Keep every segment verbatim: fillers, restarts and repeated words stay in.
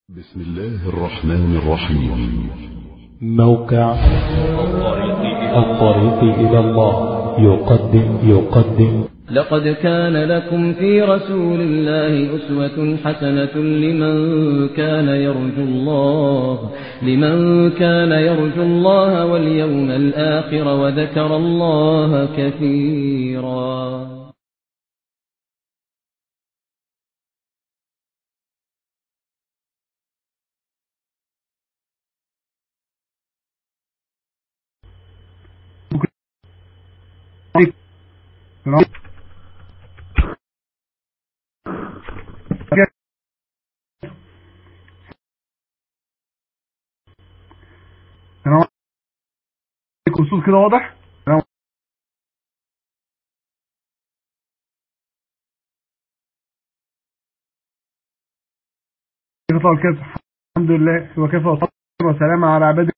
بسم الله الرحمن الرحيم. موقع الطريق إلى الله يقدم يقدم لقد كان لكم في رسول الله أسوة حسنة لمن كان يرجو الله لمن كان يرجو الله واليوم الآخر وذكر الله كثيرا. السلام عليكم. الصوت كده واضح؟ كيف طال كيف؟ الحمد لله وكيف والصلاة والسلام على عباده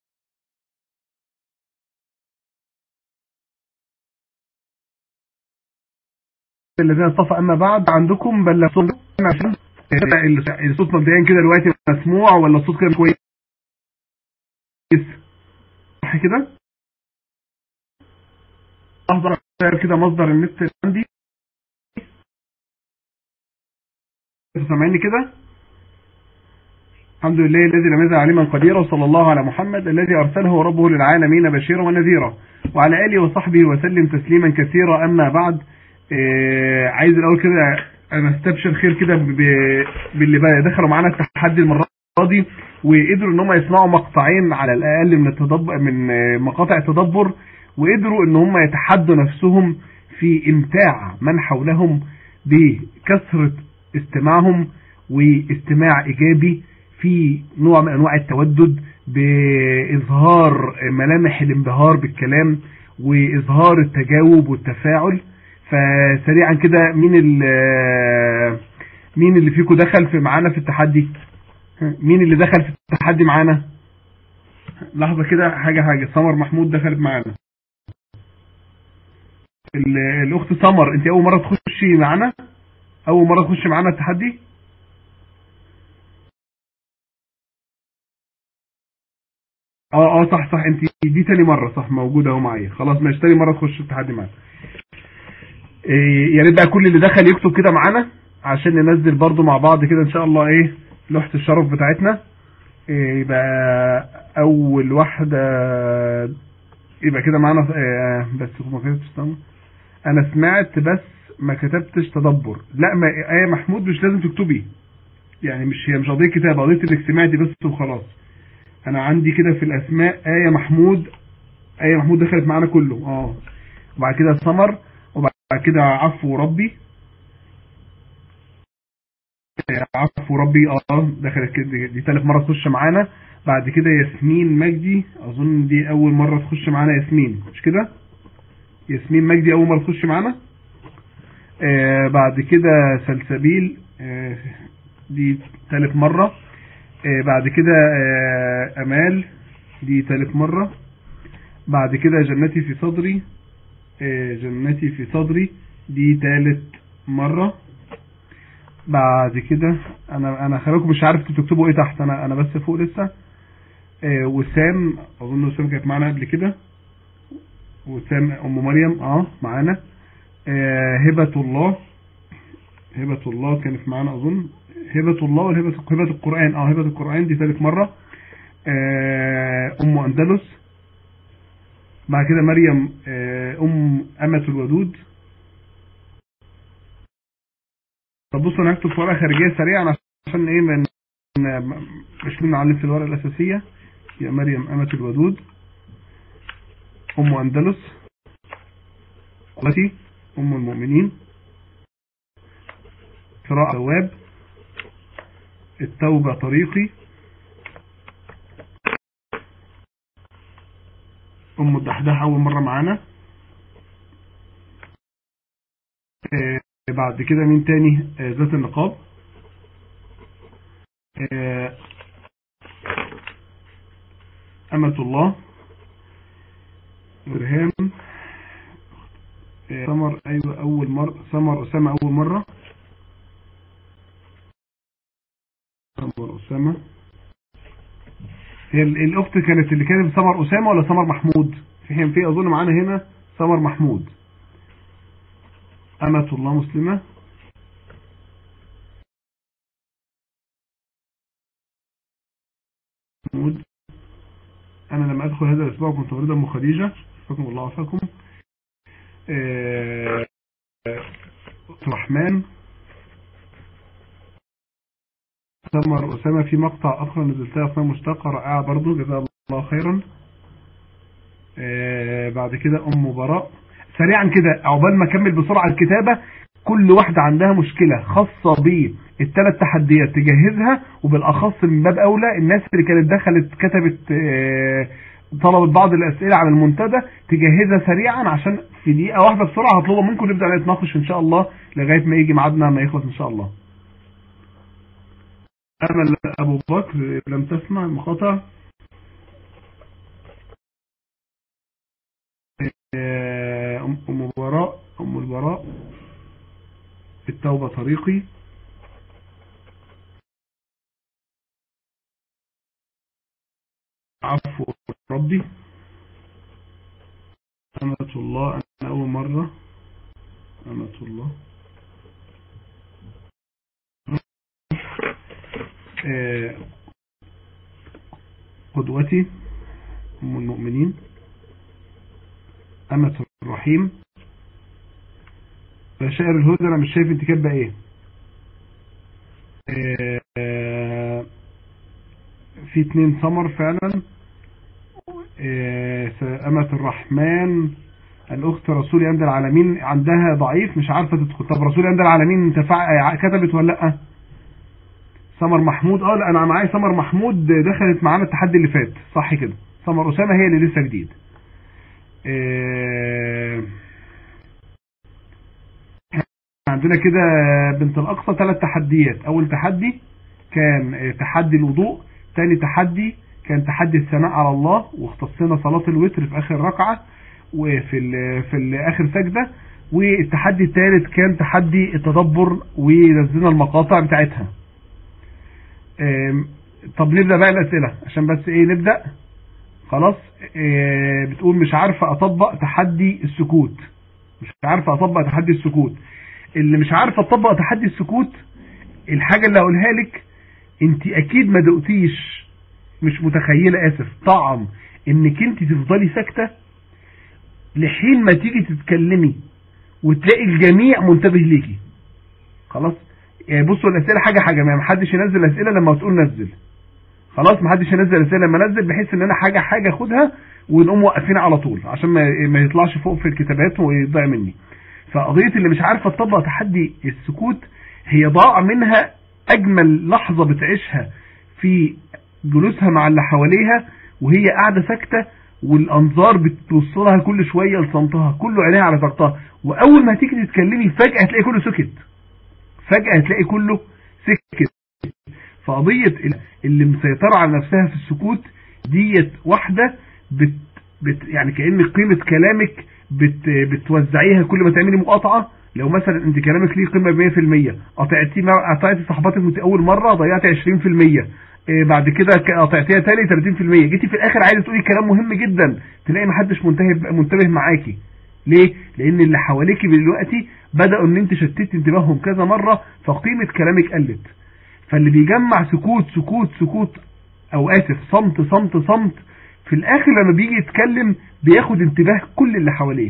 الذين اصطفى. اما بعد، عندكم بلغتم عشان الصوت مبدئيا كده دلوقتي مسموع ولا الصوت كده كويس؟ صح كده؟ لحظة كده مصدر النت عندي. سامعيني كده؟ الحمد لله الذي لم يزل عليما قديرا، وصلى الله على محمد الذي ارسله ربه للعالمين بشيرا ونذيرا، وعلى اله وصحبه وسلم تسليما كثيرا. اما بعد، إيه عايز الاول كده انا استبشر خير كده باللي بقى دخلوا معانا التحدي المره دي وقدروا ان هم يسمعوا مقطعين على الاقل من التدبر من مقاطع التدبر، وقدروا ان هم يتحدوا نفسهم في امتاع من حولهم بكثرة استماعهم واستماع ايجابي في نوع من انواع التودد، باظهار ملامح الانبهار بالكلام واظهار التجاوب والتفاعل. فسريعا كده، مين اللي مين اللي فيكم دخل في معانا في التحدي؟ مين اللي دخل في التحدي معانا؟ لحظة كده، حاجة حاجة سمر محمود دخلت معانا. الاخت سمر، انت اول مرة تخشي معانا؟ اول مرة تخشي معانا التحدي؟ اه اه صح صح، انت دي تاني مرة صح، موجودة اهو معايا. خلاص ماشي، تاني مرة تخش التحدي معانا. إيه يا ريت بقى كل اللي دخل يكتب كده معانا عشان ننزل برضو مع بعض كده ان شاء الله ايه لوحة الشرف بتاعتنا. إيه يبقى اول واحدة يبقى كده معانا. إيه بس ما كتبتش تمام، انا سمعت بس ما كتبتش تدبر. لا، ما ايه محمود مش لازم تكتبي، يعني مش هي مش قضية كتاب، قضية انك سمعتي بس وخلاص. انا عندي كده في الاسماء ايه محمود، ايه محمود دخلت معانا كله. اه وبعد كده سمر، وبعد كده عفو ربي، عفو ربي اه دخلت كده، دي ثالث مرة تخش معانا. بعد كده ياسمين مجدي، اظن دي اول مرة تخش معانا. ياسمين مش كده؟ ياسمين مجدي اول مرة تخش معانا. آه بعد كده سلسبيل، آه دي ثالث مرة. آه بعد كده آه امال، دي ثالث مرة. بعد كده جنتي في صدري، آه جنتي في صدري دي ثالث مرة. بعد كده انا انا خليكم مش عارف تكتبوا ايه تحت، انا انا بس فوق لسه. آه وسام، اظن وسام كانت معانا قبل كده. وسام ام مريم اه معانا. آه هبة الله، هبة الله كانت معانا اظن. هبة الله والهبة هبة القرآن اه هبة القرآن دي ثالث مرة. آه ام اندلس. بعد كده مريم، آه ام امة الودود. طب بصوا انا هكتب في ورقة خارجية سريعا عشان ايه من مش بنعلم في الورقة الاساسية. يا مريم امة الودود، ام اندلس، قوتي، ام المؤمنين، قراءة ثواب، التوبة طريقي، ام الدحداح اول مرة معانا. آه بعد كده مين تاني؟ آه ذات النقاب، آه أمة الله، إرهام، آه سمر أيوة أول مرة، سمر أسامة أول مرة، سمر أسامة هي الاخت كانت اللي كانت سمر اسامه ولا سمر محمود؟ في حين في اظن معانا هنا سمر محمود. أمة الله مسلمة. محمود. أنا لما أدخل هذا الأسبوع كنت أريد أم خديجة شفاكم الله وعافاكم. آه... الرحمن. سمر أسامة في مقطع آخر نزلتها اسمها مشتاقة رائعة برضو جزاها الله خيرا. آه بعد كده أم براء. سريعا كده عقبال ما أكمل بسرعة الكتابة، كل واحدة عندها مشكلة خاصة بالثلاث تحديات تجهزها، وبالأخص من باب أولى الناس اللي كانت دخلت كتبت آه طلبت بعض الأسئلة على المنتدى تجهزها سريعا، عشان في دقيقة واحدة بسرعة هطلبها منكم نبدأ نتناقش إن شاء الله لغاية ما يجي ميعادنا ما يخلص إن شاء الله. أمل أبو بكر لم تسمع المقاطع. أم البراء أم البراء التوبة طريقي. عفو ربي. أمة الله أنا أول مرة. أمة الله. قدوتي أم المؤمنين. أمة الرحيم. بشائر الهدى. أنا مش شايف انت كاتبه ايه. اه في اتنين سمر فعلا. اه أمة الرحمن. الأخت رسولي عند العالمين عندها ضعيف مش عارفة تدخل. طب رسولي عند العالمين انت كتبت ولا لأ؟ سمر محمود. اه لا انا معايا سمر محمود دخلت معانا التحدي اللي فات صح كده. سمر أسامة هي اللي لسه جديد. اه عندنا كده بنت الأقصى ثلاث تحديات. أول تحدي كان تحدي الوضوء، ثاني تحدي كان تحدي الثناء على الله واختصينا صلاة الوتر في آخر ركعة وفي ال في ال آخر سجدة، والتحدي الثالث كان تحدي التدبر ونزلنا المقاطع بتاعتها. طب نبدأ بقى الأسئلة عشان بس ايه نبدأ خلاص. اه بتقول مش عارفة أطبق تحدي السكوت. مش عارفة أطبق تحدي السكوت. اللي مش عارفة تطبق تحدي السكوت، الحاجة اللي هقولها لك انت اكيد ما دقتيش مش متخيلة اسف طعم انك انت تفضلي ساكتة لحين ما تيجي تتكلمي وتلاقي الجميع منتبه ليكي. خلاص يعني بصوا الاسئلة حاجة حاجة، ما حدش ينزل اسئلة لما تقول نزل. خلاص ما حدش ينزل اسئلة لما نزل، بحيث ان انا حاجة حاجة خدها ونقوم واقفين على طول عشان ما يطلعش فوق في الكتابات ويضيع مني. فقضية اللي مش عارفة تطبق تحدي السكوت هي ضاع منها أجمل لحظة بتعيشها في جلوسها مع اللي حواليها وهي قاعدة ساكتة والأنظار بتوصلها كل شوية لصمتها، كله عينيها على طاقتها، وأول ما تيجي تتكلمي فجأة هتلاقي كله سكت. فجأة هتلاقي كله سكت. فقضية اللي مسيطرة على نفسها في السكوت ديت واحدة بت بت يعني كأن قيمة كلامك بت بتوزعيها كل ما تعملي مقاطعة. لو مثلا انت كلامك ليه قيمة مية في المية، قطعتي قطعتي صحباتك اول مرة ضيعتي عشرين في المية، إيه بعد كده قطعتيها تاني ثلاثين في المية، جيتي في الاخر عايزه تقولي كلام مهم جدا تلاقي محدش منتبه منتبه معاكي. ليه؟ لان اللي حواليكي دلوقتي بدأوا ان انت شتتي انتباههم كذا مرة فقيمة كلامك قلت. فاللي بيجمع سكوت سكوت سكوت او اسف صمت صمت صمت في الاخر لما بيجي يتكلم بياخد انتباه كل اللي حواليه.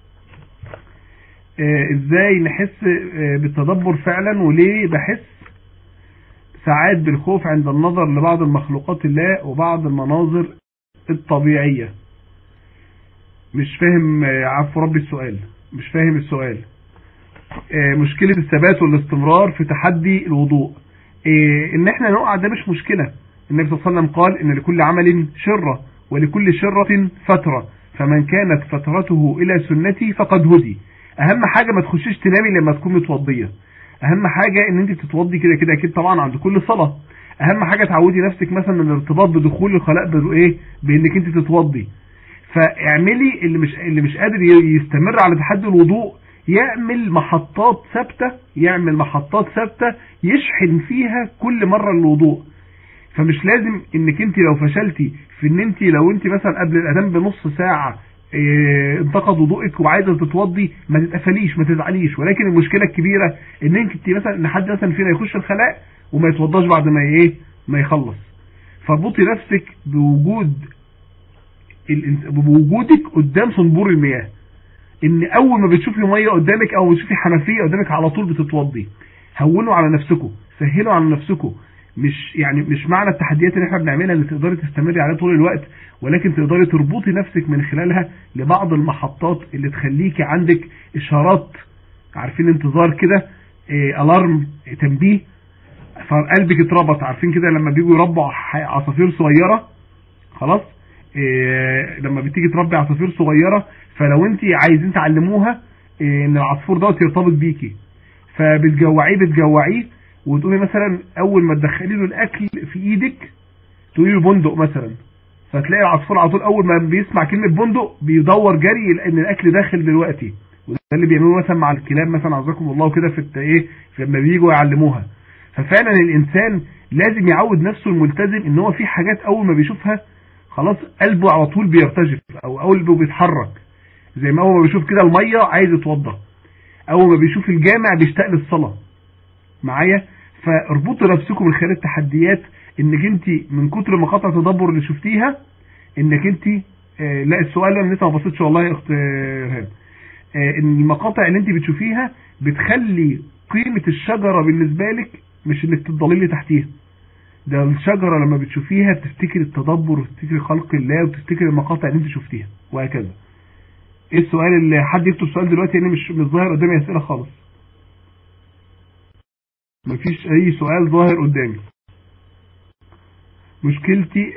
آه ازاي نحس آه بالتدبر فعلا، وليه بحس ساعات بالخوف عند النظر لبعض المخلوقات الله وبعض المناظر الطبيعية. مش فاهم آه عفو ربي السؤال، مش فاهم السؤال. آه مشكلة الثبات والاستمرار في تحدي الوضوء. آه ان احنا نقع ده مش مشكلة. النبي صلى الله عليه وسلم قال ان لكل عمل شرة ولكل شرة فترة، فمن كانت فترته الى سنتي فقد هدي. اهم حاجة ما تخشيش تنامي لما تكون متوضية. اهم حاجة ان انت تتوضي كده كده اكيد طبعا عند كل صلاة. اهم حاجة تعودي نفسك مثلا من الارتباط بدخول الخلاء بايه بانك انت تتوضي. فاعملي اللي مش اللي مش قادر يستمر على تحدي الوضوء يعمل محطات ثابتة، يعمل محطات ثابتة يشحن فيها كل مرة الوضوء. فمش لازم انك انت لو فشلتي في ان انت لو انت مثلا قبل الاذان بنص ساعه اه انتقد وضوءك وعايزه تتوضي ما تتقفليش ما تزعليش، ولكن المشكله الكبيره ان انت مثلا ان حد مثلا فينا يخش الخلاء وما يتوضاش بعد ما ايه ما يخلص. فاربطي نفسك بوجود بوجودك قدام صنبور المياه، ان اول ما بتشوفي ميه قدامك او بتشوفي حنفيه قدامك على طول بتتوضي. هونوا على نفسكم، سهلوا على نفسكم. مش يعني مش معنى التحديات اللي احنا بنعملها ان تقدري تستمري عليها طول الوقت، ولكن تقدري تربطي نفسك من خلالها لبعض المحطات اللي تخليكي عندك اشارات، عارفين انتظار كده، اه الارم، تنبيه، فقلبك اتربط. عارفين كده لما بيجوا يربوا عصافير صغيره، خلاص اه لما بتيجي تربي عصافير صغيره، فلو انت عايزين تعلموها اه ان العصفور دوت يرتبط بيكي، فبتجوعيه بتجوعيه وتقولي مثلا اول ما تدخلي له الاكل في ايدك تقولي له بندق مثلا، فتلاقي العصفور على طول اول ما بيسمع كلمه بندق بيدور جري لان الاكل داخل دلوقتي. وده اللي بيعملوه مثلا مع الكلاب مثلا عزكم الله كده في ايه لما بييجوا يعلموها. ففعلا الانسان لازم يعود نفسه الملتزم ان هو في حاجات اول ما بيشوفها خلاص قلبه على طول بيرتجف او قلبه بيتحرك، زي ما اول ما بيشوف كده الميه عايز يتوضا، اول ما بيشوف الجامع بيشتاق للصلاه معايا. فاربطوا نفسكم من خلال التحديات انك انت من كتر مقاطع تدبر اللي شفتيها انك انت آه لا السؤال اللي انا لسه ما بصيتش والله يا اخت رهام، آه ان المقاطع اللي انت بتشوفيها بتخلي قيمه الشجره بالنسبه لك مش انك تضللي تحتيها، ده الشجره لما بتشوفيها بتفتكر التدبر وتفتكر خلق الله وتفتكر المقاطع اللي انت شفتيها وهكذا. ايه السؤال اللي حد يكتب سؤال دلوقتي؟ يعني مش مش ظاهر قدامي اسئله خالص، مفيش اي سؤال ظاهر قدامي. مشكلتي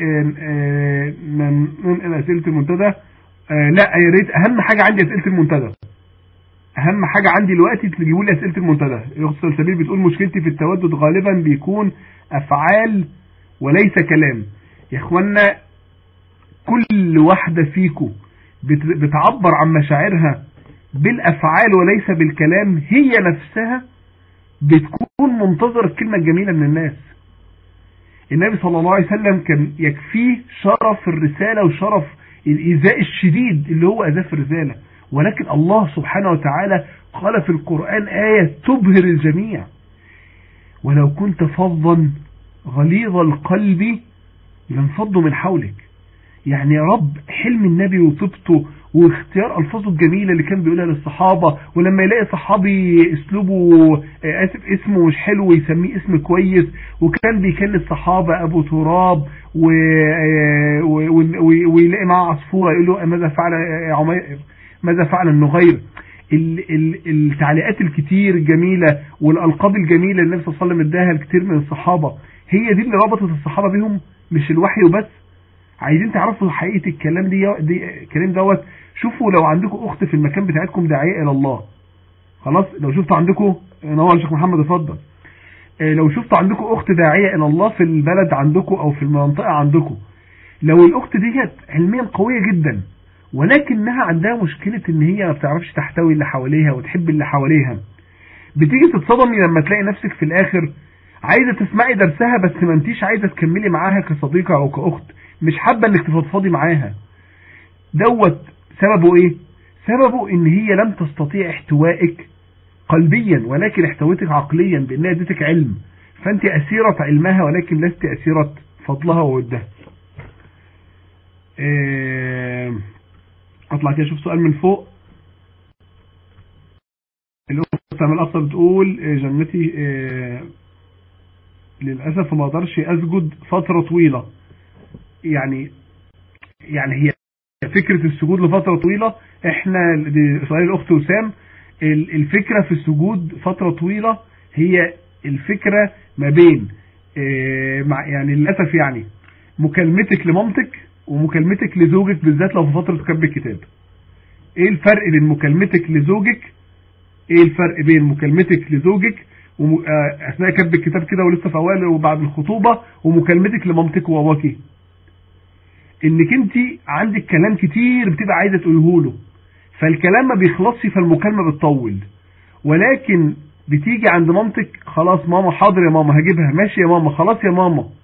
ننقل اسئله المنتدى، لا يا ريت اهم حاجه عندي اسئله المنتدى، اهم حاجه عندي دلوقتي تجيبوا لي اسئله المنتدى. الاخت سلسبيل بتقول مشكلتي في التودد غالبا بيكون افعال وليس كلام. يا اخوانا كل واحده فيكم بتعبر عن مشاعرها بالافعال وليس بالكلام، هي نفسها بتكون منتظر الكلمة الجميلة من الناس. النبي صلى الله عليه وسلم كان يكفيه شرف الرسالة وشرف الإيذاء الشديد اللي هو أذاه في الرسالة، ولكن الله سبحانه وتعالى قال في القرآن آية تبهر الجميع: ولو كنت فظا غليظ القلب لانفضوا من حولك. يعني يا رب حلم النبي وطبته واختيار الفاظه الجميله اللي كان بيقولها للصحابه، ولما يلاقي صحابي اسلوبه اسف اسمه مش حلو يسميه اسم كويس، وكان بيكلم الصحابه ابو تراب ويلاقي معاه عصفوره يقول له ماذا فعل عمير ماذا فعل النغير. التعليقات الكتير الجميله والالقاب الجميله اللي النبي صلى الله عليه وسلم اداها لكتير من الصحابه، هي دي اللي ربطت الصحابه بيهم مش الوحي وبس. عايزين تعرفوا حقيقة الكلام دي دي الكلام دوت، شوفوا لو عندكم اخت في المكان بتاعتكم داعية الى الله، خلاص لو شفتوا عندكم نور الشيخ محمد اتفضل، لو شفتوا عندكم اخت داعية الى الله في البلد عندكم او في المنطقة عندكم، لو الاخت ديت علميا قوية جدا ولكنها عندها مشكلة ان هي ما بتعرفش تحتوي اللي حواليها وتحب اللي حواليها، بتيجي تتصدمي لما تلاقي نفسك في الاخر عايزة تسمعي درسها بس ما انتيش عايزة تكملي معاها كصديقة او كاخت، مش حابة انك تفضفضي معاها. دوت سببه ايه؟ سببه ان هي لم تستطيع احتوائك قلبيا ولكن احتويتك عقليا بانها ادتك علم، فانت اسيرة علمها ولكن لست اسيرة فضلها وودها. اه اطلع كده اشوف سؤال من فوق. الاخت من الاصل بتقول جنتي اه للاسف ما اقدرش اسجد فترة طويلة. يعني يعني هي فكرة السجود لفترة طويلة، احنا سؤال الاخت وسام، الفكرة في السجود فترة طويلة هي الفكرة ما بين يعني للأسف يعني مكالمتك لمامتك ومكالمتك لزوجك بالذات لو في فترة كتب الكتاب. ايه الفرق بين مكالمتك لزوجك ايه الفرق بين مكالمتك لزوجك اثناء كتب الكتاب كده ولسه في اوائل وبعد الخطوبة ومكالمتك لمامتك وباباكي؟ انك انت عندك كلام كتير بتبقى عايزة تقوله له، فالكلام ما بيخلصش فالمكالمة بتطول، ولكن بتيجي عند مامتك خلاص ماما حاضر يا ماما هجيبها، ماشي يا ماما خلاص يا ماما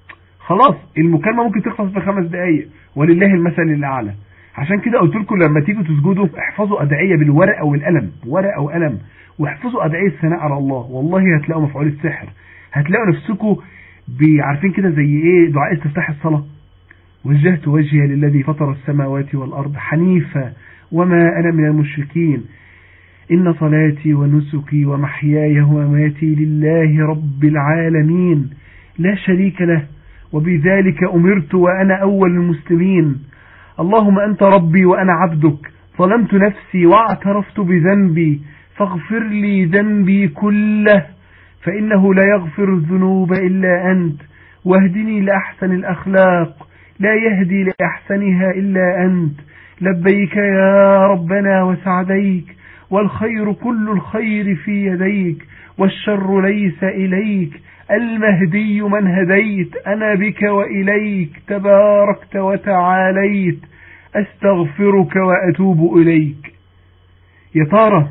خلاص المكالمة ممكن تخلص في خمس دقايق، ولله المثل الأعلى. عشان كده قلت لكم لما تيجوا تسجدوا احفظوا أدعية بالورقة والقلم، ورقة وقلم، واحفظوا أدعية الثناء على الله، والله هتلاقوا مفعول السحر، هتلاقوا نفسكم عارفين كده زي ايه دعاء استفتاح الصلاة. وجهت وجهي للذي فطر السماوات والأرض حنيفا وما أنا من المشركين إن صلاتي ونسكي ومحياي ومماتي لله رب العالمين لا شريك له وبذلك أمرت وأنا أول المسلمين. اللهم أنت ربي وأنا عبدك ظلمت نفسي واعترفت بذنبي فاغفر لي ذنبي كله فإنه لا يغفر الذنوب إلا أنت واهدني لأحسن الأخلاق لا يهدي لأحسنها إلا أنت لبيك يا ربنا وسعديك والخير كل الخير في يديك والشر ليس إليك المهدي من هديت أنا بك وإليك تباركت وتعاليت أستغفرك وأتوب إليك. يا ترى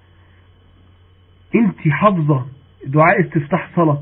انت حافظة دعاء استفتاح صلاة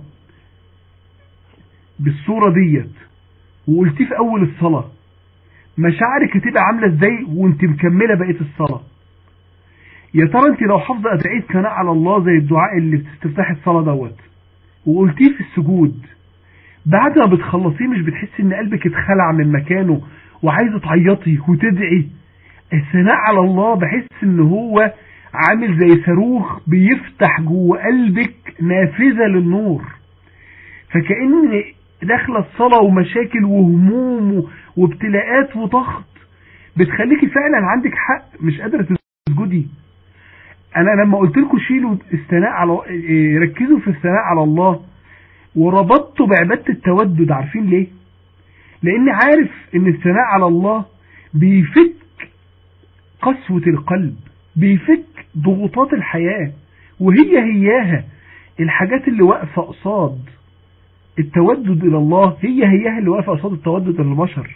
بالصورة ديت وقلتيه في أول الصلاة، مشاعرك هتبقى عاملة ازاي وانت مكملة بقية الصلاة؟ يا ترى انت لو حافظة أدعية ثناء على الله زي الدعاء اللي في استفتاح الصلاة دوت وقلتيه في السجود، بعد ما بتخلصيه مش بتحس ان قلبك اتخلع من مكانه وعايزة تعيطي وتدعي؟ الثناء على الله بحس ان هو عامل زي صاروخ بيفتح جوه قلبك نافذة للنور، فكأن داخله الصلاة ومشاكل وهموم وابتلاءات وضغط بتخليكي فعلا عندك حق مش قادرة تسجدي. انا لما قلت لكم شيلوا الثناء على ركزوا في الثناء على الله وربطته بعبادة التودد، عارفين ليه؟ لاني عارف ان الثناء على الله بيفك قسوة القلب، بيفك ضغوطات الحياة، وهي هياها الحاجات اللي واقفة قصاد التودد الى الله هي هياها اللي واقفة قصاد التودد للبشر.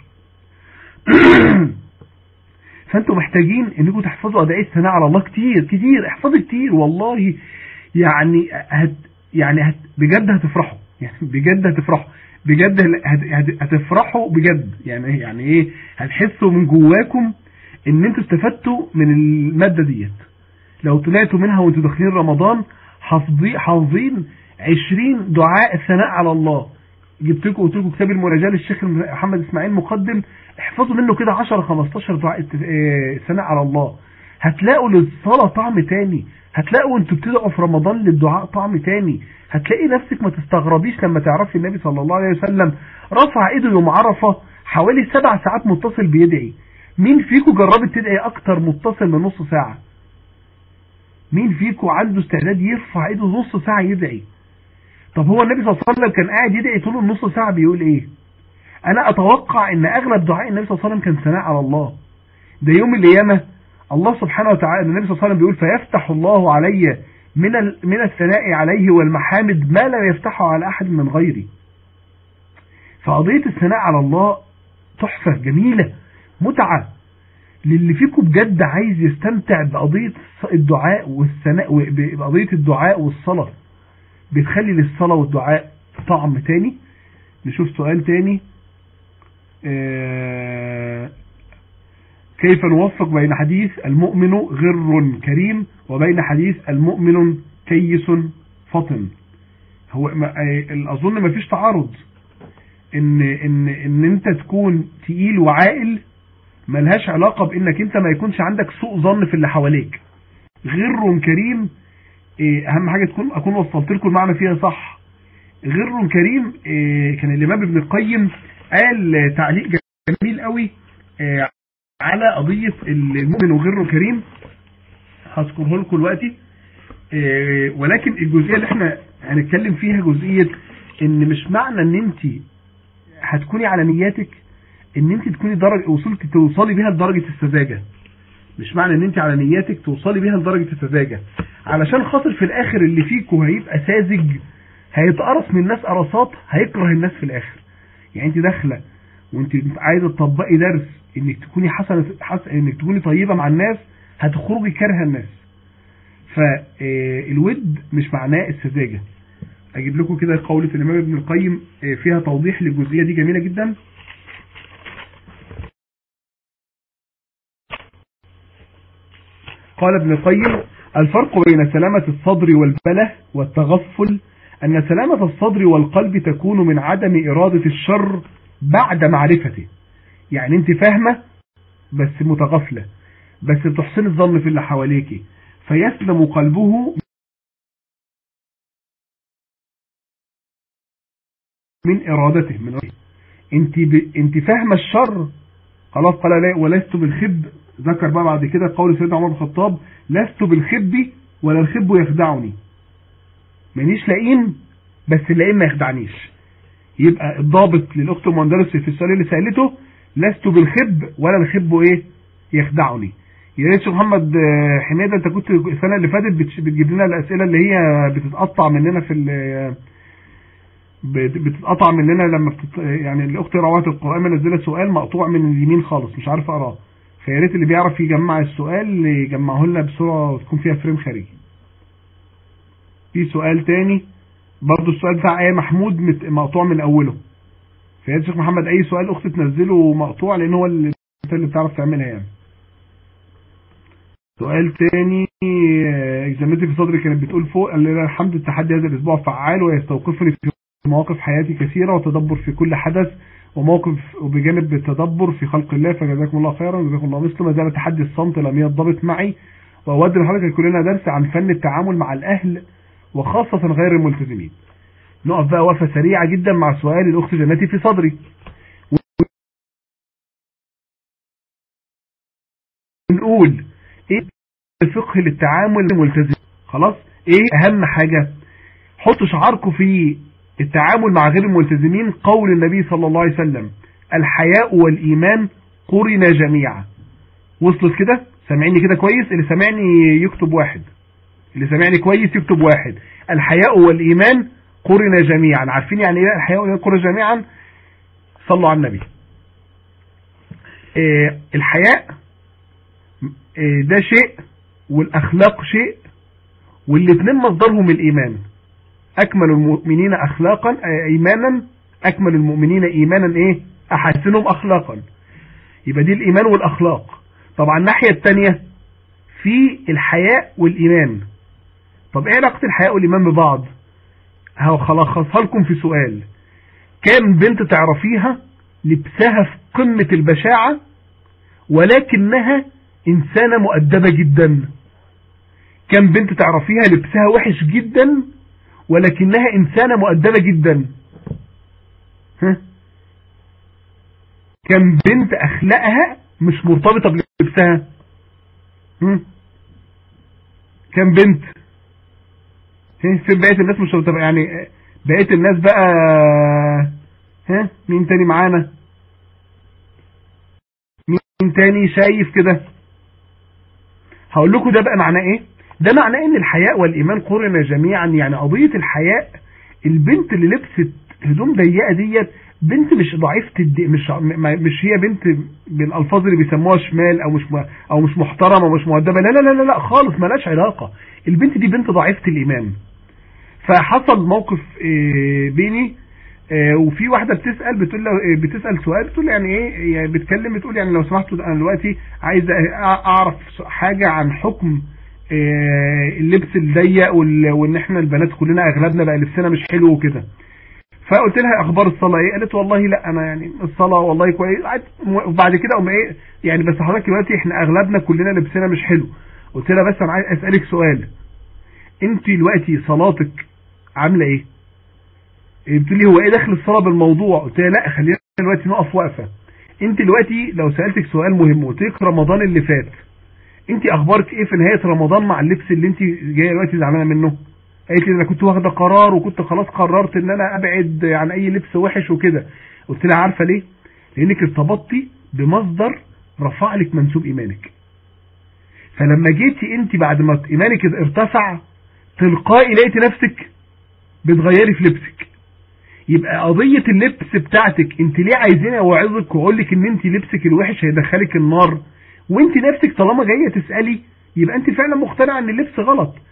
فانتوا محتاجين انكم تحفظوا ادعية الثناء على الله كتير كتير، احفظوا كتير والله، يعني هت يعني هت بجد هتفرحوا، يعني بجد هتفرحوا بجد هت هتفرحوا بجد، يعني يعني ايه هتحسوا من جواكم ان انتوا استفدتوا من المادة ديت. لو طلعتوا منها وانتوا داخلين رمضان حافظين حافظين عشرين دعاء الثناء على الله، جبت لكم قلت لكم كتاب المراجعة للشيخ محمد اسماعيل مقدم، احفظوا منه كده عشرة خمستاشر دعاء الثناء على الله، هتلاقوا للصلاة طعم تاني، هتلاقوا انتوا بتدعوا في رمضان للدعاء طعم تاني، هتلاقي نفسك ما تستغربيش لما تعرفي النبي صلى الله عليه وسلم رفع ايده يوم عرفة حوالي سبع ساعات متصل بيدعي. مين فيكم جربت تدعي اكتر متصل من نص ساعة؟ مين فيكم عنده استعداد يرفع ايده نص ساعة يدعي؟ طب هو النبي صلى الله عليه وسلم كان قاعد يدعي طول النص ساعة بيقول ايه؟ انا اتوقع ان اغلب دعاء النبي صلى الله عليه وسلم كان ثناء على الله. ده يوم القيامة الله سبحانه وتعالى النبي صلى الله عليه وسلم بيقول فيفتح الله علي من من الثناء عليه والمحامد ما لا يفتحه على احد من غيري. فقضية الثناء على الله تحفة جميلة متعة للي فيكم بجد عايز يستمتع بقضية الدعاء والثناء، بقضية الدعاء والصلاة بتخلي للصلاة والدعاء طعم تاني. نشوف سؤال تاني، آه كيف نوفق بين حديث المؤمن غر كريم وبين حديث المؤمن كيس فطن؟ هو اظن ما فيش تعارض ان ان ان انت تكون تقيل وعاقل ملهاش علاقة بانك انت ما يكونش عندك سوء ظن في اللي حواليك. غر كريم اهم حاجة تكون اكون وصلت لكم المعنى فيها صح. غر كريم كان الامام ابن القيم قال تعليق جميل قوي على قضية المؤمن وغر كريم، هذكره لكم دلوقتي، ولكن الجزئية اللي احنا هنتكلم فيها جزئية ان مش معنى ان انت هتكوني على نياتك ان انت تكوني درجة وصلت توصلي بيها لدرجة السذاجة. مش معنى ان انت على نياتك توصلي بيها لدرجة السذاجة، علشان خاطر في الاخر اللي فيكم هيبقى ساذج هيتقرص من الناس قرصات هيكره الناس في الاخر. يعني انت داخله وانت عايزه تطبقي درس انك تكوني حسنه حسن انك تكوني طيبه مع الناس هتخرجي كارهه الناس. فالود مش معناه السذاجه. اجيب لكم كده قولة الامام ابن القيم فيها توضيح للجزئية دي جميلة جدا. قال ابن القيم: الفرق بين سلامة الصدر والبله والتغفل أن سلامة الصدر والقلب تكون من عدم إرادة الشر بعد معرفته. يعني انت فاهمة بس متغفلة، بس بتحسن الظن في اللي حواليك، فيسلم قلبه من إرادته. من إرادته. انت ب... انت فاهمة الشر خلاص. قال لا ولست بالخب، ذكر بقى بعد كده قول سيدنا عمر بن الخطاب: لست بالخب ولا الخب يخدعني. مانيش لئيم بس اللئيم ما يخدعنيش. يبقى الضابط للاخت المندرس في السؤال اللي سالته: لست بالخب ولا الخب ايه يخدعني. يا ريت محمد حميده انت كنت السنه اللي فاتت بتجيب لنا الاسئله اللي هي بتتقطع مننا في بتتقطع مننا لما بتت... يعني الاخت رواه القران منزله سؤال مقطوع من اليمين خالص مش عارف اقراه، فيا ريت اللي بيعرف يجمع السؤال يجمعه لنا بصوره وتكون فيها فريم خارجي. في سؤال تاني برضو السؤال بتاع ايه محمود مقطوع من اوله، فيا شيخ محمد اي سؤال اخت تنزله مقطوع لان هو اللي اللي بتعرف تعملها يعني. سؤال تاني: اجزامتي في صدري كانت بتقول فوق قال لله الحمد التحدي هذا الاسبوع فعال ويستوقفني في مواقف حياتي كثيرة وتدبر في كل حدث وموقف وبجانب التدبر في خلق الله، فجزاكم الله خيرا وجزاكم الله مثله. ما زال تحدي الصمت لم ينضبط معي، وأود من حضرتك يكون لنا درس عن فن التعامل مع الأهل وخاصة غير الملتزمين. نقف بقى وقفة سريعة جدا مع سؤال الأخت جنتي في صدري، ونقول ايه الفقه للتعامل مع الملتزمين. خلاص ايه اهم حاجة؟ حطوا شعاركم في التعامل مع غير الملتزمين قول النبي صلى الله عليه وسلم: الحياء والإيمان قرنا جميعا. وصلت كده؟ سامعني كده كويس؟ اللي سامعني يكتب واحد، اللي سامعني كويس يكتب واحد. الحياء والإيمان قرنا جميعا. عارفين يعني ايه الحياء والإيمان قرنا جميعا؟ صلوا على النبي. إيه الحياء إيه ده شيء والأخلاق شيء، والاثنين مصدرهم الإيمان. أكمل المؤمنين أخلاقا إيمانا، أكمل المؤمنين إيمانا إيه؟ أحسنهم أخلاقا. يبقى دي الإيمان والأخلاق. طبعا الناحية الثانية في الحياء والإيمان. طب إيه علاقة الحياء والإيمان ببعض؟ هخلصها لكم في سؤال: كام بنت تعرفيها لبسها في قمة البشاعة ولكنها إنسانة مؤدبة جدا؟ كام بنت تعرفيها لبسها وحش جدا ولكنها إنسانة مؤدبة جدا؟ ها؟ كم بنت أخلاقها مش مرتبطة بلبسها؟ ها؟ كم بنت؟ ها؟ في بقية الناس مش مرتبطة يعني بقية الناس بقى. ها؟ مين تاني معانا؟ مين تاني شايف كده؟ هقول لكم ده بقى معناه ايه؟ ده معناه ان الحياء والايمان قرنا جميعا. يعني قضية الحياء، البنت اللي لبست هدوم ضيقة ديت بنت مش ضعيفة الدين، مش مش هي بنت بالالفاظ اللي بيسموها شمال او مش او مش محترمة ومش مؤدبة. لا لا لا لا خالص، مالهاش علاقة. البنت دي بنت ضعيفة الايمان. فحصل موقف بيني وفي واحدة بتسأل بتقول بتسأل سؤال، بتقول يعني ايه يعني بتكلم بتقول يعني لو سمحتوا انا دلوقتي عايز اعرف حاجة عن حكم اللبس الضيق وان احنا البنات كلنا اغلبنا بقى لبسنا مش حلو وكده. فقلت لها اخبار الصلاه ايه؟ قالت والله لا انا يعني الصلاه والله كويس. وبعد كده قام ايه يعني بس حضرتك دلوقتي احنا اغلبنا كلنا لبسنا مش حلو. قلت لها بس انا عايز اسالك سؤال، انت دلوقتي صلاتك عامله ايه؟ بتقول لي هو ايه دخل الصلاه بالموضوع؟ قلت لها لا خلينا دلوقتي نقف وقفه. انت دلوقتي لو سالتك سؤال مهم قلت لك رمضان اللي فات انت اخبارك ايه في نهايه رمضان مع اللبس اللي انت جايه دلوقتي زعلانه منه؟ قالت لي انا كنت واخده قرار وكنت خلاص قررت ان انا ابعد عن اي لبس وحش وكده. قلت لها عارفه ليه؟ لانك ارتبطتي بمصدر رفع لك منسوب ايمانك. فلما جيتي انت بعد ما ايمانك ارتفع تلقائي لقيتي نفسك بتغيري في لبسك. يبقى قضيه اللبس بتاعتك انت ليه عايزيني اوعظك واقول لك ان انت لبسك الوحش هيدخلك النار، وانت نفسك طالما جايه تسالي يبقى انت فعلا مقتنعه ان اللبس غلط.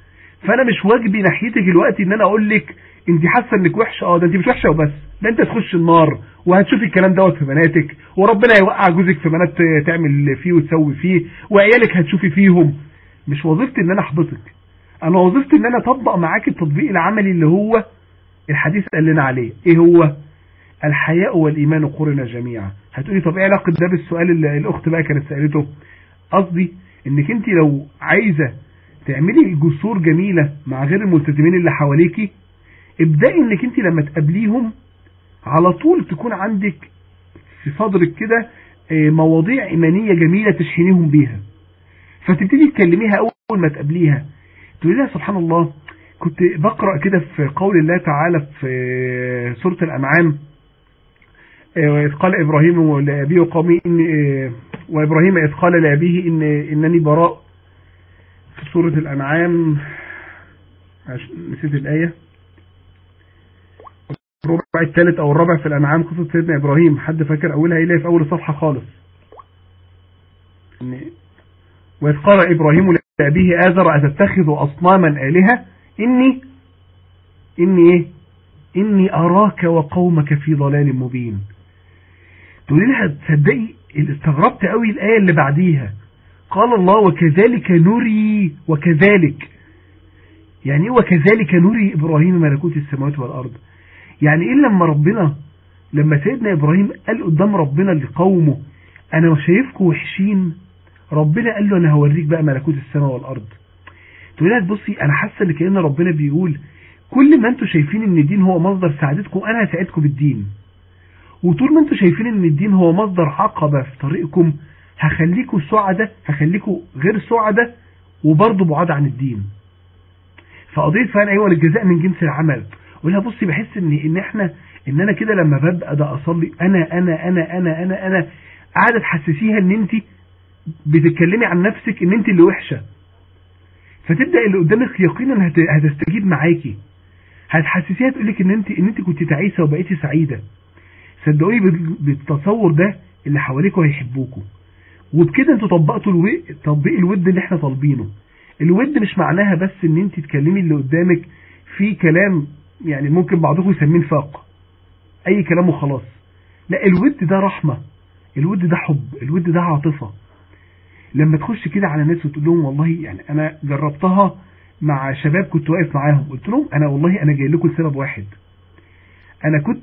فانا مش واجبي ناحيتك دلوقتي ان انا اقول لك انت حاسه انك وحشه. اه ده انت مش وحشه وبس، ده انت تخش النار وهتشوفي الكلام دوت في بناتك، وربنا يوقع جوزك في بنات تعمل فيه وتسوي فيه، وعيالك هتشوفي فيهم. مش وظيفتي ان انا احبطك، انا وظيفتي ان انا اطبق معاك التطبيق العملي اللي هو الحديث قال لنا عليه. ايه هو؟ الحياء والايمان قرنا جميعا. هتقولي طب ايه علاقه ده بالسؤال اللي الاخت بقى كانت سالته؟ قصدي انك انت لو عايزه تعملي جسور جميله مع غير الملتزمين اللي حواليكي، ابدأي انك انت لما تقابليهم على طول تكون عندك في صدرك كده مواضيع ايمانيه جميله تشحنيهم بيها، فتبتدي تكلميها اول ما تقابليها. تقولي لها سبحان الله كنت بقرأ كده في قول الله تعالى في سورة الأنعام، إذ قال إبراهيم لأبيه وقومه إن وإبراهيم إذ قال لأبيه إن إنني براء، في سورة الأنعام نسيت الآية، الربع الثالث أو الرابع في الأنعام، قصة سيدنا إبراهيم. حد فاكر أولها إيه؟ في أول صفحة خالص، وإذ قال إبراهيم لأبيه آزر أتتخذ أصناما آلهة إني إني إيه إني أراك وقومك في ضلال مبين. تقولي لها تصدقي استغربت قوي الآية اللي بعديها، قال الله وكذلك نري، وكذلك يعني إيه وكذلك نري إبراهيم ملكوت السماوات والأرض؟ يعني إيه لما ربنا لما سيدنا إبراهيم قال قدام ربنا لقومه أنا شايفكم وحشين، ربنا قال له أنا هوريك بقى ملكوت السماء والأرض. تقول لها بصي أنا حاسة ان كأن ربنا بيقول كل ما انتوا شايفين ان الدين هو مصدر سعادتكم أنا هساعدكم بالدين، وطول ما انتوا شايفين ان الدين هو مصدر عقبة في طريقكم هخليكم سعدة، هخليكم غير سعدة وبرضه بعاد عن الدين. فقضية فان أيوة الجزاء من جنس العمل. قولها بصي بحس ان ان احنا ان انا كده لما ببدأ ده اصلي انا انا انا انا انا انا قاعدة تحسسيها ان انت بتتكلمي عن نفسك ان انت اللي وحشة، فتبدأ اللي قدامك يقينا هتستجيب معاكي، هتحسسيها تقولك ان انت ان انت كنت تعيسة وبقيتي سعيدة. صدقوني بالتصور ده اللي حواليكوا هيحبوكوا، وبكده انتوا طبقتوا الو... تطبيق الود اللي احنا طالبينه. الود مش معناها بس ان انت تكلمي اللي قدامك في كلام يعني ممكن بعضكم يسميه نفاق، اي كلام وخلاص. لا، الود ده رحمة، الود ده حب، الود ده عاطفة. لما تخش كده على ناس وتقول لهم والله يعني انا جربتها مع شباب كنت واقف معاهم، قلت لهم انا والله انا جاي لكم لسبب واحد، انا كنت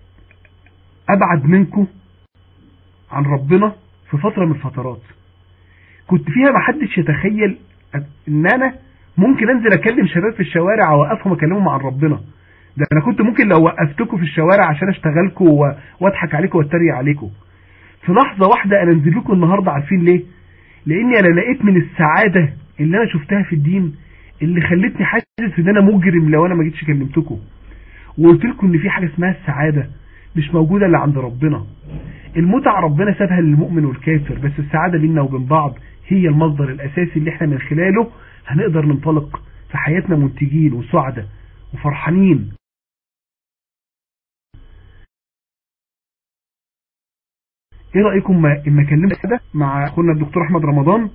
ابعد منكم عن ربنا في فترة من الفترات كنت فيها ما حدش يتخيل ان انا ممكن انزل اكلم شباب في الشوارع واوقفهم اكلمهم عن ربنا. ده انا كنت ممكن لو وقفتكم في الشوارع عشان اشتغلكم واضحك عليكم واتريق عليكم في لحظة واحدة انا انزل لكم النهاردة. عارفين ليه؟ لاني انا لقيت من السعادة اللي انا شفتها في الدين اللي خلتني حاسس ان انا مجرم لو انا ما جيتش كلمتكم وقلت لكم ان في حاجة اسمها السعادة مش موجودة الا عند ربنا. المتعة ربنا سابها للمؤمن والكافر، بس السعادة بيننا وبين بعض هي المصدر الاساسي اللي احنا من خلاله هنقدر ننطلق في حياتنا منتجين وسعدة وفرحانين. ايه رأيكم ما اما كلمت كده مع اخونا الدكتور احمد رمضان،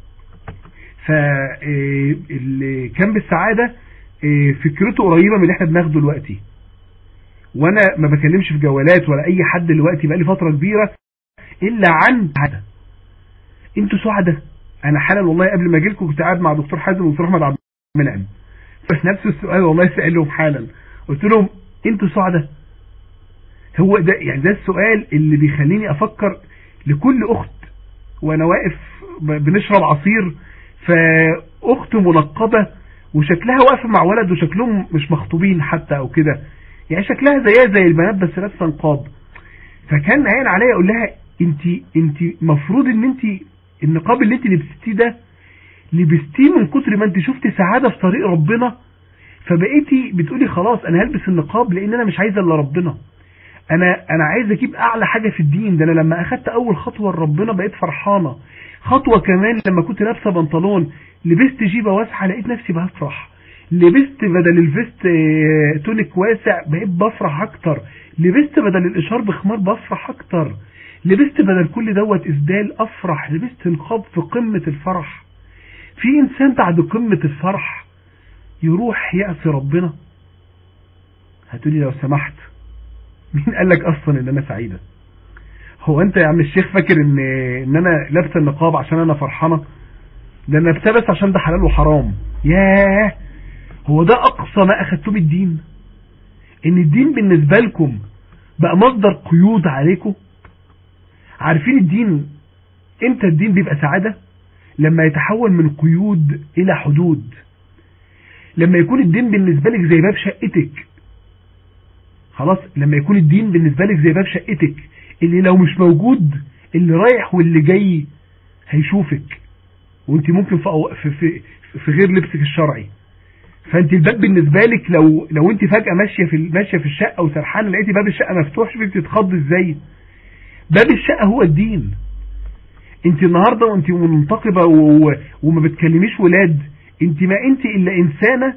فاللي كان بالسعادة فكرته قريبة من اللي احنا بناخده دلوقتي، وانا ما بكلمش في جوالات ولا اي حد دلوقتي بقى لي فترة كبيرة الا عن هذا. انتوا سعدة؟ انا حالا والله قبل ما اجي لكم كنت قاعد مع دكتور حازم ودكتور احمد عبد المنعم بس نفس السؤال والله سألهم حالا، قلت لهم انتوا سعدة؟ هو ده يعني ده السؤال اللي بيخليني افكر لكل اخت وانا واقف بنشرب عصير فاخت منقبة وشكلها واقفة مع ولد وشكلهم مش مخطوبين حتى او كده، يعني شكلها زيها زي البنات بس لابسه نقاب. فكان عين عليا اقول لها انت انت مفروض ان انت النقاب اللي انت لبستيه ده لبستيه من كتر ما انت شفتي سعادة في طريق ربنا، فبقيتي بتقولي خلاص انا هلبس النقاب لان انا مش عايزه الا ربنا، انا انا عايز اجيب اعلى حاجة في الدين. ده انا لما اخدت اول خطوة لربنا بقيت فرحانة. خطوة كمان لما كنت لابسه بنطلون لبست جيبة واسعة لقيت نفسي بفرح. لبست بدل الفيست تونيك واسع بقيت بفرح اكتر. لبست بدل الاشار بخمار بفرح اكتر. لبست بدل كل دوت اسدال افرح. لبست نقاب في قمة الفرح. في انسان بعد قمة الفرح يروح يعصي ربنا؟ هتقولي لو سمحت مين قال لك اصلا ان انا سعيدة؟ هو انت يا عم الشيخ فاكر ان ان انا لابسه النقاب عشان انا فرحانة؟ ده انا لابسه بس عشان ده حلال وحرام. ياه، هو ده اقصى ما اخدتوه بالدين؟ ان الدين بالنسبة لكم بقى مصدر قيود عليكم؟ عارفين الدين امتى الدين بيبقى سعادة؟ لما يتحول من قيود الى حدود. لما يكون الدين بالنسبة لك زي باب شقتك. خلاص، لما يكون الدين بالنسبة لك زي باب شقتك اللي لو مش موجود اللي رايح واللي جاي هيشوفك، وانت ممكن في, في, في غير لبسك الشرعي. فانت الباب بالنسبة لك لو لو انت فجأة ماشية في ماشية في الشقة وسرحانة لقيتي باب الشقة مفتوح، شوفي بتتخض ازاي. باب الشقة هو الدين. انت النهاردة وانت منتقبة وما بتكلميش ولاد، انت ما انت الا انسانة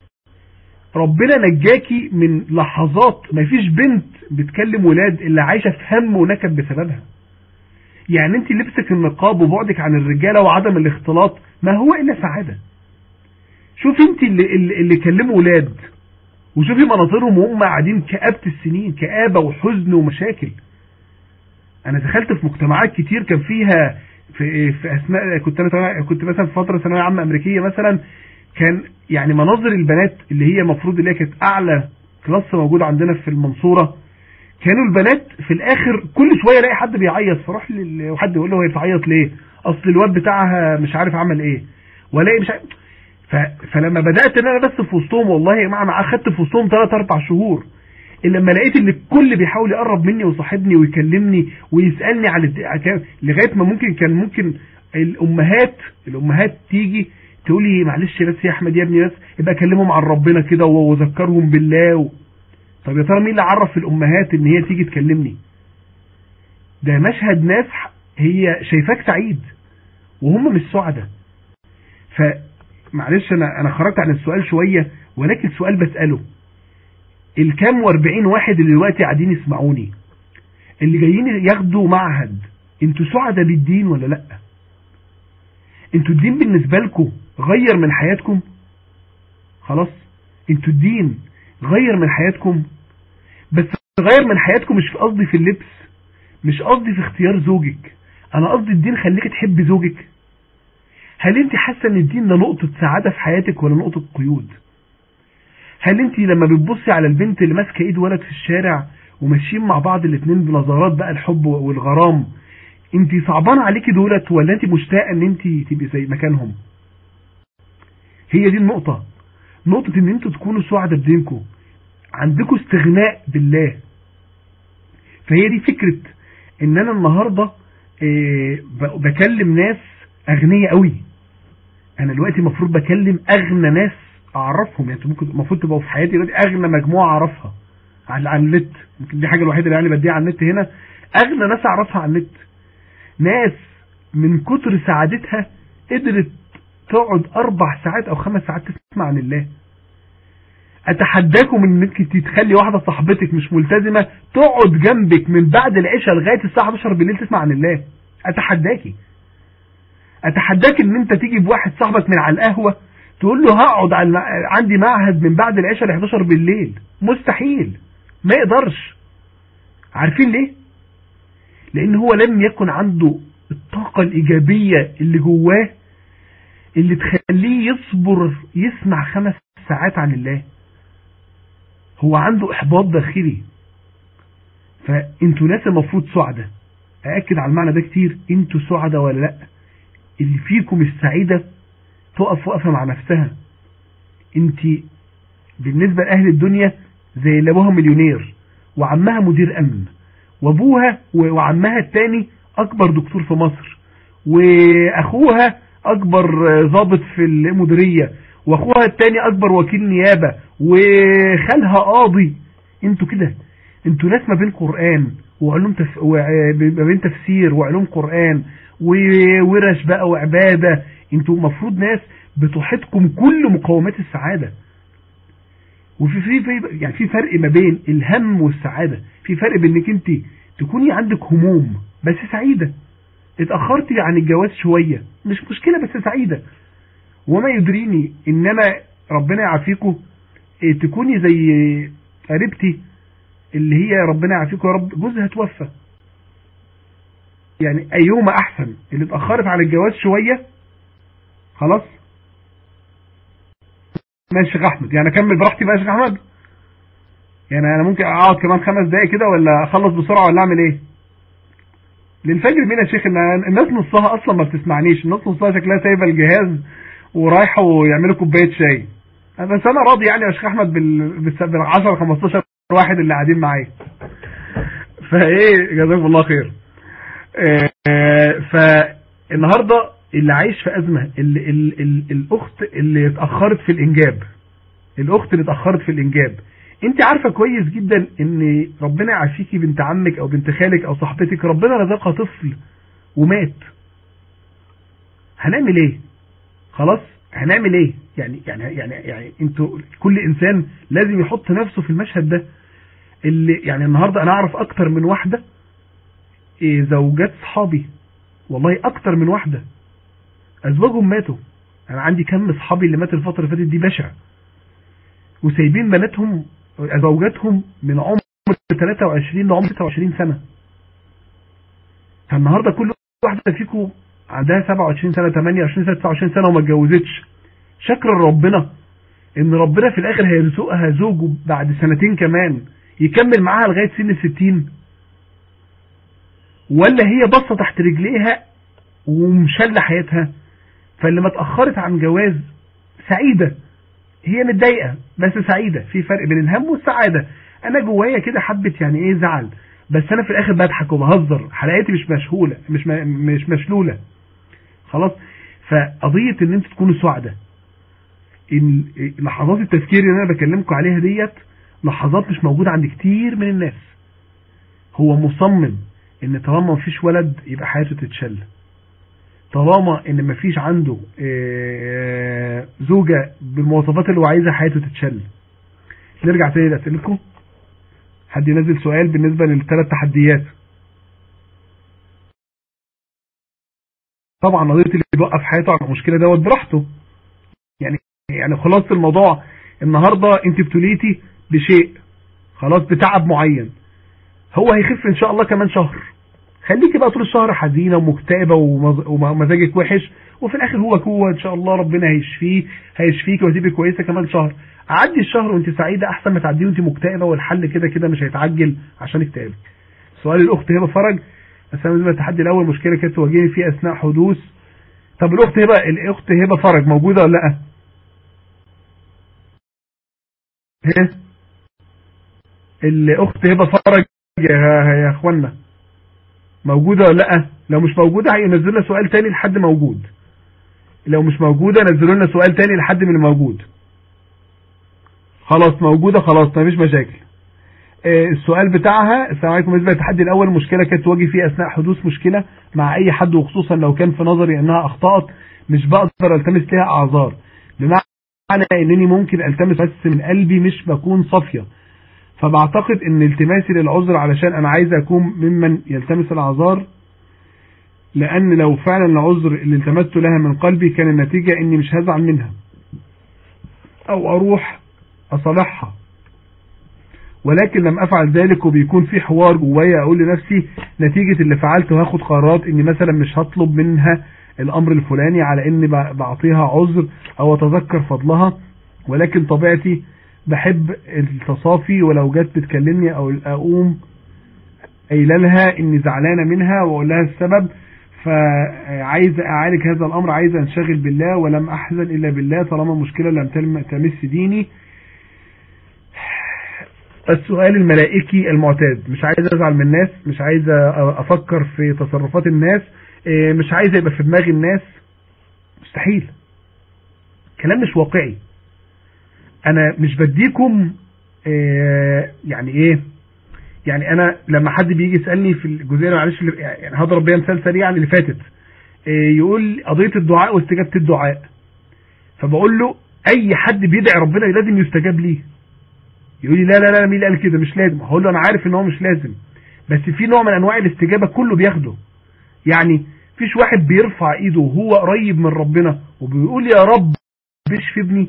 ربنا نجاكي من لحظات ما فيش بنت بتكلم ولاد الا عايشة في هم ونكد بسببها. يعني انت لبسك النقاب وبعدك عن الرجالة وعدم الاختلاط ما هو الا سعادة. شوف انت اللي, اللي, اللي كلموا ولاد وشوفي مناظرهم وهم قاعدين كآبة السنين، كآبة وحزن ومشاكل. انا دخلت في مجتمعات كتير كان فيها في, في اثناء كنت انا كنت مثلا في فتره ثانويه عامه امريكيه مثلا، كان يعني مناظر البنات اللي هي المفروض اللي هي كانت اعلى كلاس موجود عندنا في المنصوره، كانوا البنات في الاخر كل شويه الاقي حد بيعيط، فاروح لحد يقول له هي بتعيط ليه؟ اصل الواد بتاعها مش عارف عمل ايه، ولا مش عارف. فلما بدات ان انا بس في وسطهم، والله يا جماعه معاه خدت في وسطهم ثلاث اربع شهور، إلا لما لقيت ان الكل بيحاول يقرب مني ويصاحبني ويكلمني ويسالني على لغايه ما ممكن كان ممكن الامهات الامهات تيجي تقول لي معلش بس يا احمد يا ابني بس ابقى اكلمهم عن ربنا كده واذكرهم بالله و... طب يا ترى مين اللي عرف الامهات ان هي تيجي تكلمني؟ ده مشهد ناس هي شايفاك سعيد وهم مش سعداء. فمعلش انا انا خرجت عن السؤال شويه، ولكن السؤال بساله الكام واربعين واحد اللي دلوقتي قاعدين يسمعوني اللي جايين ياخدوا معهد، انتوا سعداء بالدين ولا لا؟ انتوا الدين بالنسبة لكم غير من حياتكم؟ خلاص انتوا الدين غير من حياتكم، بس غير من حياتكم مش في قصدي في اللبس، مش قصدي في اختيار زوجك، انا قصدي الدين خليك تحب زوجك. هل انت حاسة ان الدين ده نقطة سعادة في حياتك ولا نقطة قيود؟ هل انت لما بتبصي على البنت اللي ماسكه ايد ولد في الشارع وماشيين مع بعض الاثنين بنظرات بقى الحب والغرام، انت صعبان عليكي دولت ولا انت مشتاقه ان انت تبقي زي مكانهم؟ هي دي النقطه، نقطه ان انتوا تكونوا سعداء بدينكم، عندكم استغناء بالله. فهي دي فكره ان انا النهارده اه بكلم ناس اغنياء قوي. انا دلوقتي المفروض بكلم اغنى ناس اعرفهم، يعني ممكن المفروض تبقوا في حياتي دلوقتي اغنى مجموعه اعرفها على على النت، ممكن دي حاجه الوحيده اللي يعني بديها على النت هنا، اغنى ناس اعرفها على النت، ناس من كتر سعادتها قدرت تقعد اربع ساعات او خمس ساعات تسمع عن الله. اتحداكم ان انك تخلي واحده صاحبتك مش ملتزمه تقعد جنبك من بعد العشاء لغايه الساعه حداشر بالليل تسمع عن الله. اتحداكي اتحداك ان انت تيجي بواحد صاحبك من على القهوه تقول له هقعد على عندي معهد من بعد العشاء ل حداشر بالليل، مستحيل، ما يقدرش. عارفين ليه؟ لان هو لم يكن عنده الطاقة الايجابية اللي جواه اللي تخليه يصبر يسمع خمس ساعات عن الله. هو عنده احباط داخلي. فانتوا ناس المفروض سعداء، اأكد على المعنى ده كتير، انتوا سعداء ولا لا؟ اللي فيكم السعيدة تقف وقفة مع نفسها. انت بالنسبة لأهل الدنيا زي اللي ابوها مليونير وعمها مدير امن، وابوها وعمها التاني اكبر دكتور في مصر، واخوها اكبر ضابط في المديرية، واخوها التاني اكبر وكيل نيابة، وخالها قاضي. انتوا كده، انتوا ناس ما بين قرآن وعلوم تف... ما بين تفسير وعلوم قرآن وورش بقى وعبادة. انتوا مفروض ناس بتحيطكم كل مقومات السعادة. وفي في في يعني في فرق ما بين الهم والسعادة، في فرق بين انك انت تكوني عندك هموم بس سعيدة، اتأخرتي عن الجواز شوية مش مشكلة بس سعيدة. وما يدريني ان انا ربنا يعافيكم تكوني زي قريبتي اللي هي ربنا يعافيكم يا رب جوزها توفى، يعني ايهما احسن؟ اللي اتأخرت على الجواز شوية خلاص ماشي يا شيخ احمد، يعني اكمل براحتي بقى يا شيخ احمد؟ يعني انا ممكن اقعد كمان خمس دقايق كده ولا اخلص بسرعة ولا اعمل ايه؟ للفجر مين يا شيخ؟ ان الناس نصها اصلا ما بتسمعنيش، الناس نصها شكلها سايبه الجهاز ورايحه ويعملوا كوبايه شاي. بس انا راضي يعني يا شيخ احمد بال عشرة خمستاشر واحد اللي قاعدين معايا. فايه جزاكم الله خير. فالنهارده اللي عايش في ازمه ال ال ال الاخت اللي اتاخرت في الانجاب، الاخت اللي اتاخرت في الانجاب، انت عارفه كويس جدا ان ربنا يعافيكي بنت عمك او بنت خالك او صاحبتك ربنا رزقها طفل ومات، هنعمل ايه؟ خلاص هنعمل ايه؟ يعني يعني يعني يعني انتوا كل انسان لازم يحط نفسه في المشهد ده. اللي يعني النهارده انا اعرف اكتر من واحده إيه زوجات صحابي، والله اكتر من واحده ازواجهم ماتوا. انا عندي كم اصحابي اللي مات الفتره اللي فاتت دي بشع، وسايبين بناتهم زوجاتهم من عمر ثلاثة وعشرين لعمر ستة وعشرين سنه. فالنهارده كل واحده فيكم عندها سبعة وعشرين سنه ثمانية وعشرين سنه تسعة وعشرين سنه وما اتجوزتش، شكر ربنا ان ربنا في الاخر هيرزقها زوج بعد سنتين كمان يكمل معاها لغايه سن الستين، ولا هي بصه تحت رجليها ومشله حياتها. فاللي ما اتاخرت عن جواز سعيده، هي متضايقه بس سعيده، في فرق بين الهم والسعاده. انا جوايا كده حبه يعني ايه زعل، بس انا في الاخر بضحك وبهزر، حلقاتي مش مشهوله مش مش مشلوله خلاص. فقضيه ان انتوا تكونوا سعداء، ان لحظات التفكير اللي انا بكلمكم عليها ديت لحظات مش موجوده عند كتير من الناس. هو مصمم ان طالما مفيش ولد يبقى حياته تتشل، طالما ان مفيش عنده زوجة بالمواصفات اللي هو عايزها حياته تتشل. نرجع تاني لأسئلتكم. حد ينزل سؤال بالنسبة للثلاث تحديات. طبعا قضية اللي بيوقف حياته على المشكلة دوت براحته، يعني يعني خلاص الموضوع النهاردة انت ابتليتي بشيء خلاص بتعب معين، هو هيخف ان شاء الله كمان شهر، خليكي بقى طول الشهر حزينه ومكتئبه ومزاجك وحش، وفي الاخر هو هو ان شاء الله ربنا هيشفيه هيشفيكي وهتبقي كويسه كمان شهر. عدي الشهر وانت سعيده احسن ما تعديه وانت مكتئبه، والحل كده كده مش هيتعجل عشان اكتئابك. سؤال الاخت هبه فرج، اسامه التحدي الاول مشكله كانت تواجهني فيه اثناء حدوث. طب الاخت هبه الاخت هبه فرج موجوده ولا لا؟ ها الاخت هبه فرج يا اخوانا موجودة ولا لا؟ لو مش موجودة هينزل لنا سؤال تاني لحد موجود، لو مش موجودة نزلوا لنا سؤال تاني لحد من الموجود. خلاص موجودة خلاص مفيش مشاكل. آه السؤال بتاعها السلام عليكم، بالنسبة للتحدي الاول مشكلة كانت تواجه فيه اثناء حدوث مشكلة مع اي حد، وخصوصا لو كان في نظري انها اخطأت مش بقدر التمس لها اعذار، بمعنى انني ممكن التمس بس من قلبي مش بكون صافية، فبعتقد ان التماسي للعذر علشان انا عايز اكون ممن يلتمس الاعذار، لان لو فعلا العذر اللي التمسته لها من قلبي كان النتيجة اني مش هزعل منها او اروح اصالحها، ولكن لم افعل ذلك وبيكون في حوار جوايا اقول لنفسي نتيجة اللي فعلته هاخد قرارات اني مثلا مش هطلب منها الامر الفلاني على اني بعطيها عذر او اتذكر فضلها، ولكن طبيعتي بحب التصافي، ولو جت بتكلمني او اقوم قايله لها اني زعلانه منها واقول لها السبب، فعايز اعالج هذا الامر، عايز انشغل بالله ولم احزن الا بالله طالما المشكله لم تمس ديني. السؤال الملائكي المعتاد، مش عايز ازعل من الناس، مش عايز افكر في تصرفات الناس، مش عايز يبقى في دماغ الناس، مستحيل، كلام مش واقعي. انا مش بديكم إيه يعني ايه يعني انا لما حد بيجي يسالني في الجزئيه معلش يعني هضرب بيها مثال سريع اللي فاتت، إيه يقول قضيه الدعاء واستجابه الدعاء، فبقول له اي حد بيدعي ربنا لازم يستجاب ليه، يقول لي لا لا لا مين اللي قال كده مش لازم، هقول له انا عارف ان هو مش لازم، بس في نوع من انواع الاستجابه كله بياخده. يعني فيش واحد بيرفع ايده وهو قريب من ربنا وبيقول يا رب اشفي ابني،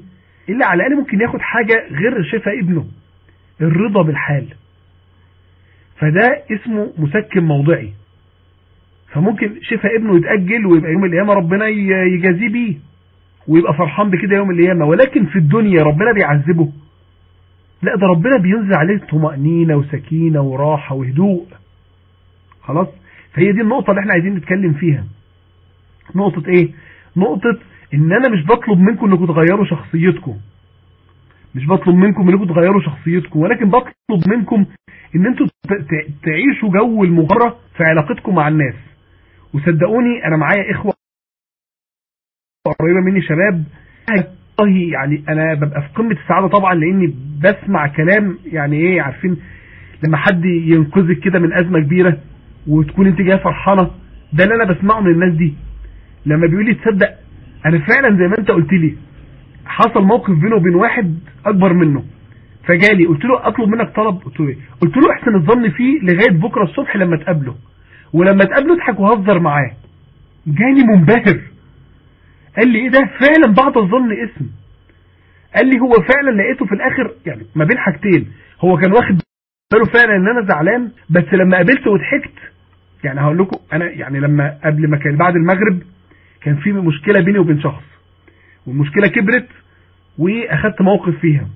اللي على الاقل ممكن ياخد حاجه غير شفاء ابنه، الرضا بالحال. فده اسمه مسكن موضعي. فممكن شفاء ابنه يتاجل ويبقى يوم القيامه ربنا يجازيه بيه ويبقى فرحان بكده يوم القيامه، ولكن في الدنيا ربنا بيعذبه؟ لا، ده ربنا بينزل عليه طمأنينة وسكينة وراحة وهدوء. خلاص. فهي دي النقطة اللي احنا عايزين نتكلم فيها. نقطة ايه؟ نقطة ان انا مش بطلب منكم انكم تغيروا شخصيتكم، مش بطلب منكم انكم تغيروا شخصيتكم، ولكن بطلب منكم ان انتوا تعيشوا جو المغامرة في علاقتكم مع الناس. وصدقوني انا معايا اخوة قريبة مني شباب، والله يعني انا ببقى في قمة السعادة طبعا، لاني بسمع كلام يعني ايه، عارفين لما حد ينقذك كده من ازمة كبيرة وتكون انت جايه فرحانة، ده اللي انا بسمعه من الناس دي. لما بيقول لي تصدق انا فعلا زي ما انت قلت لي حصل موقف بينه وبين واحد اكبر منه، فجالي قلت له اطلب منك طلب، قلت له ايه؟ قلت له احسن الظن فيه لغاية بكرة الصبح لما تقابله، ولما تقابله اضحك وهزر معاه. جاني منبهر، قال لي ايه ده؟ فعلا بعد الظن اسم. قال لي هو فعلا لقيته في الاخر يعني ما بين حاجتين، هو كان واخد باله فعلا ان انا زعلان، بس لما قابلته وضحكت. يعني هقول لكم انا يعني لما قبل ما كان بعد المغرب كان في مشكلة بيني وبين شخص، والمشكلة كبرت واخدت موقف فيها.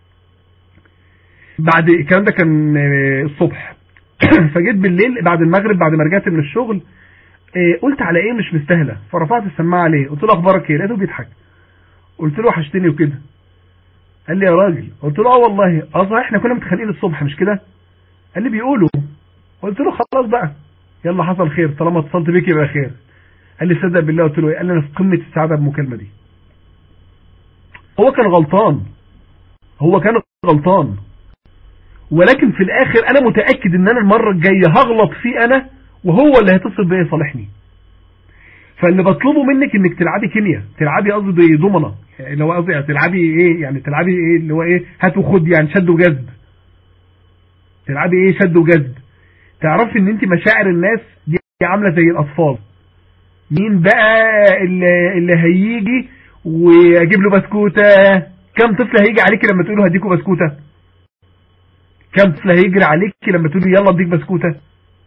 بعد الكلام ده كان الصبح فجيت بالليل بعد المغرب بعد ما رجعت من الشغل، قلت على ايه مش مستاهله، فرفعت السماعه عليه قلت له اخبارك ايه؟ لقيته بيضحك. قلت له وحشتني وكده. قال لي يا راجل. قلت له اه والله اه صحيح احنا كنا متخانقين الصبح مش كده؟ قال لي بيقولوا. قلت له خلاص بقى يلا حصل خير، طالما اتصلت بيك يبقى خير. قال لي صدق بالله. قلت له ايه؟ قال لي انا في قمه السعاده بالمكالمه دي. هو كان غلطان، هو كان غلطان، ولكن في الاخر انا متاكد ان انا المره الجايه هغلط فيه انا، وهو اللي هيتصل بيا يصالحني. فاللي بطلبه منك انك تلعبي كيمياء، تلعبي قصدي ضمنه، اللي هو قصدي تلعبي ايه يعني، تلعبي ايه اللي هو ايه، هات وخد يعني، شد وجذب. تلعبي ايه؟ شد وجذب. تعرفي ان انت مشاعر الناس دي عامله زي الاطفال. مين بقى اللي, اللي هيجي واجيب له بسكوته؟ كم طفل هيجي عليكي لما تقولوا هديكوا بسكوته؟ كم طفل هيجري عليكي لما تقولوا يلا اديك بسكوته؟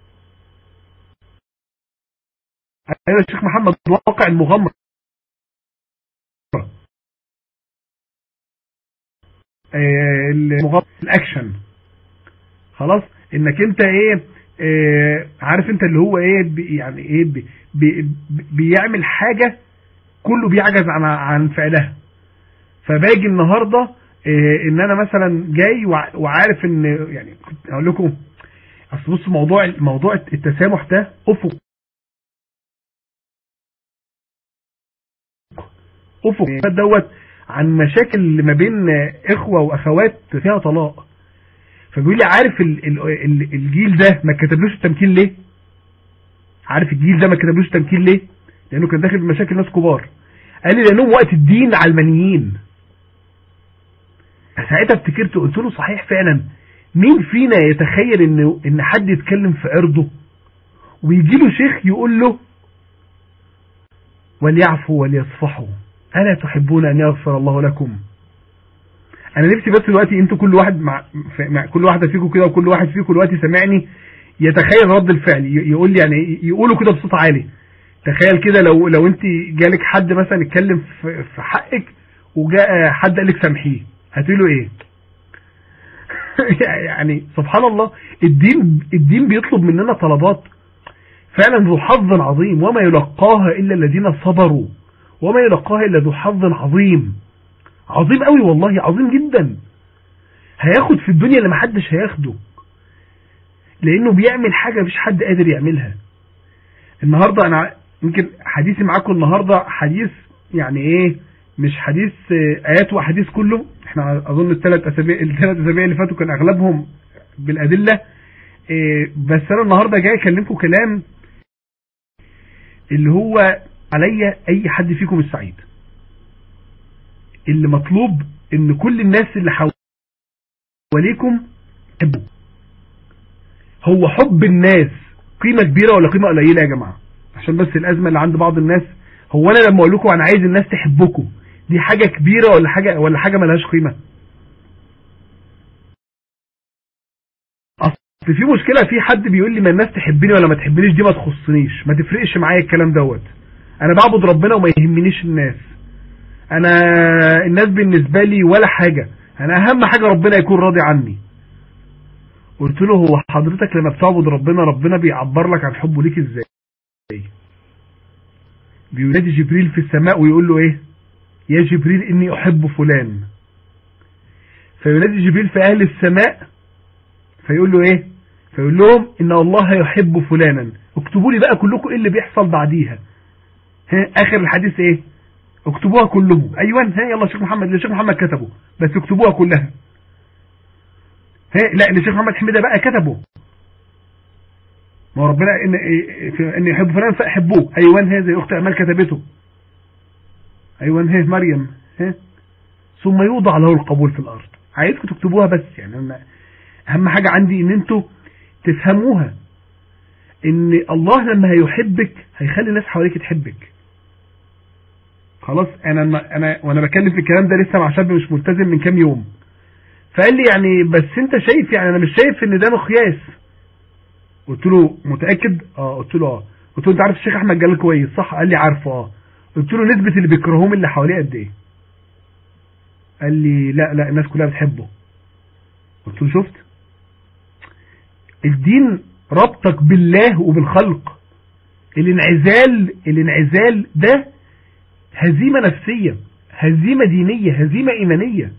ايوه يا شيخ محمد، واقع المغامره، المغامره الاكشن. خلاص، انك انت ايه, إيه عارف انت اللي هو ايه بي يعني ايه بي بي بيعمل حاجه كله بيعجز عن عن فعلها. فباجي النهارده إيه ان انا مثلا جاي وعارف ان يعني اقول لكم اصل بص موضوع موضوع التسامح ده افق افق دوت عن مشاكل ما بين اخوه واخوات فيها طلاق. فبيقول لي عارف ال ال الجيل ده ما كتبلوش التمكين ليه؟ عارف الجيل ده ما كتبلوش التمكين ليه؟ لانه كان داخل بمشاكل ناس كبار. قال لي لانهم وقت الدين علمانيين. ساعتها افتكرت قلت له صحيح فعلا، مين فينا يتخيل ان ان حد يتكلم في عرضه ويجي له شيخ يقول له وليعفوا وليصفحوا الا تحبون ان يغفر الله لكم؟ انا نفسي بس دلوقتي انتوا كل واحد مع, مع كل واحده فيكم كده، وكل واحد فيكم دلوقتي سامعني يتخيل رد الفعل، يقول لي يعني يقولوا كده بصوت عالي. تخيل كده لو لو انت جالك حد مثلا يتكلم في, في حقك وجاء حد قال لك سامحيه، هتقول له ايه؟ يعني سبحان الله، الدين الدين بيطلب مننا طلبات فعلا ذو حظ عظيم، وما يلقاها الا الذين صبروا وما يلقاها الا ذو حظ عظيم. عظيم قوي والله، عظيم جدا. هياخد في الدنيا اللي محدش هياخده، لانه بيعمل حاجه مفيش حد قادر يعملها. النهارده انا يمكن حديثي معاكم النهارده حديث يعني ايه، مش حديث ايات وحديث كله. احنا اظن الثلاث اسابيع الثلاث اسابيع اللي فاتوا كان اغلبهم بالادله، إيه بس انا النهارده جاي اكلمكم كلام اللي هو عليا اي حد فيكم السعيد. اللي مطلوب ان كل الناس اللي حواليكم تحبوا. هو حب الناس قيمه كبيره ولا قيمه قليله يا جماعه؟ عشان بس الازمه اللي عند بعض الناس، هو انا لما اقول لكم انا عايز الناس تحبكم دي حاجة كبيرة ولا حاجة ولا حاجة ملهاش قيمة؟ اصل في مشكلة، في حد بيقول لي ما الناس تحبني ولا ما تحبنيش دي ما تخصنيش، ما تفرقش معايا الكلام دوت، انا بعبد ربنا وما يهمنيش الناس، انا الناس بالنسبة لي ولا حاجة، انا اهم حاجة ربنا يكون راضي عني. قلت له هو حضرتك لما بتعبد ربنا ربنا بيعبر لك عن حبه ليك ازاي؟ بينادي جبريل في السماء ويقول له ايه؟ يا جبريل اني احب فلان. فينادي جبريل في اهل السماء فيقول له ايه؟ فيقول لهم ان الله يحب فلانا، اكتبوا لي بقى كلكم ايه اللي بيحصل بعديها. ها اخر الحديث ايه؟ اكتبوها كلهم. ايوه ها يلا شيخ محمد، الشيخ محمد كتبه بس اكتبوها كلها. ها لا الشيخ محمد حميدة بقى كتبه، ما هو ربنا ان ان يحب فلان فاحبوه. ايوه ها زي اخت امال كتبته. ايوه ها مريم. ها ثم يوضع له القبول في الارض. عايزكم تكتبوها بس، يعني أنا اهم حاجة عندي ان انتوا تفهموها، ان الله لما هيحبك هيخلي الناس حواليك تحبك. خلاص انا انا وانا بكلم في الكلام ده لسه مع شاب مش ملتزم من كام يوم، فقال لي يعني بس انت شايف، يعني انا مش شايف ان ده مقياس. قلت له متاكد؟ اه. قلت له اه. قلت له انت عارف الشيخ احمد جلال كويس صح؟ قال لي عارفه. اه. قلت له نسبه اللي بيكرهوهم اللي حواليه قد ايه؟ قال لي لا لا الناس كلها بتحبه. قلت له شفت الدين ربطك بالله وبالخلق. الانعزال الانعزال ده هزيمه نفسيه، هزيمه دينيه، هزيمه ايمانيه.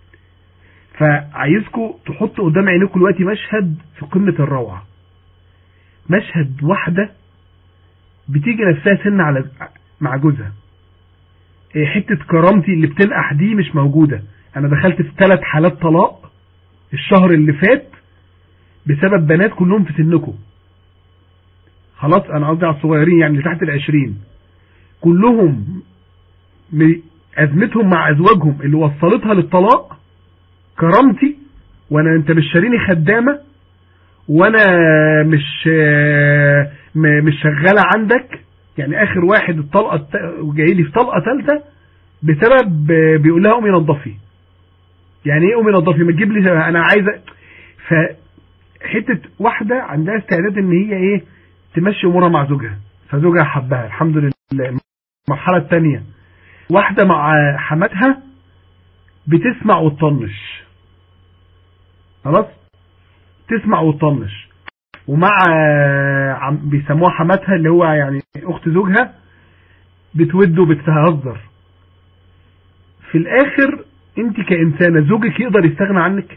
فعايزكم تحطوا قدام عينيكم دلوقتي مشهد في قمة الروعة، مشهد واحدة بتيجي نفسها سن على مع جوزها، حتة كرامتي اللي بتنقح دي مش موجودة. انا دخلت في ثلاث حالات طلاق الشهر اللي فات بسبب بنات كلهم في سنكم. خلاص انا قصدي على الصغيرين يعني اللي تحت العشرين، كلهم ازمتهم مع ازواجهم اللي وصلتها للطلاق كرامتي، وانا انت مش شاريني خدامة، وانا مش مش شغالة عندك. يعني اخر واحد الطلقة جاي لي في طلقة ثالثة بسبب بيقول لها قومي نظفي. يعني ايه قومي نظفي؟ ما تجيب لي انا عايزة. فحتة واحدة عندها استعداد ان هي ايه تمشي امورها مع زوجها، فزوجها حبها الحمد لله. المرحلة الثانية واحدة مع حماتها بتسمع وتطنش، خلاص تسمع وتطنش، ومع بيسموها حماتها اللي هو يعني اخت زوجها بتود وبتهزر. في الاخر انت كإنسانة زوجك يقدر يستغنى عنك؟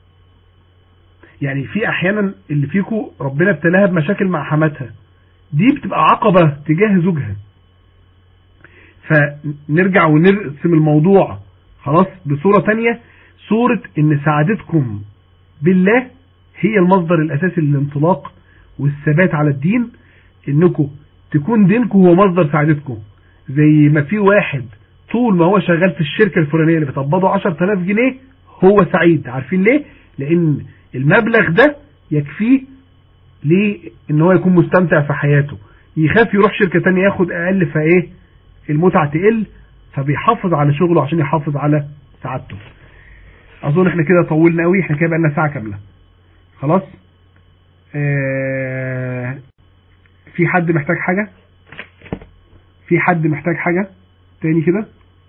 يعني في احيانا اللي فيكو ربنا ابتلاها بمشاكل مع حماتها، دي بتبقى عقبة تجاه زوجها. فنرجع ونرسم الموضوع خلاص بصورة تانية، صورة ان سعادتكم بالله هي المصدر الاساسي للانطلاق والثبات على الدين، انكم تكون دينكم هو مصدر سعادتكم. زي ما في واحد طول ما هو شغال في الشركة الفلانية اللي بتقبضه عشرة آلاف جنيه هو سعيد. عارفين ليه؟ لان المبلغ ده يكفيه ليه ان هو يكون مستمتع في حياته. يخاف يروح شركة تانية ياخد اقل فايه المتعة تقل، فبيحافظ على شغله عشان يحافظ على سعادته. اظن احنا كده طولنا قوي، احنا كده بقالنا ساعة كاملة خلاص. اه في حد محتاج حاجة؟ في حد محتاج حاجة تاني كده؟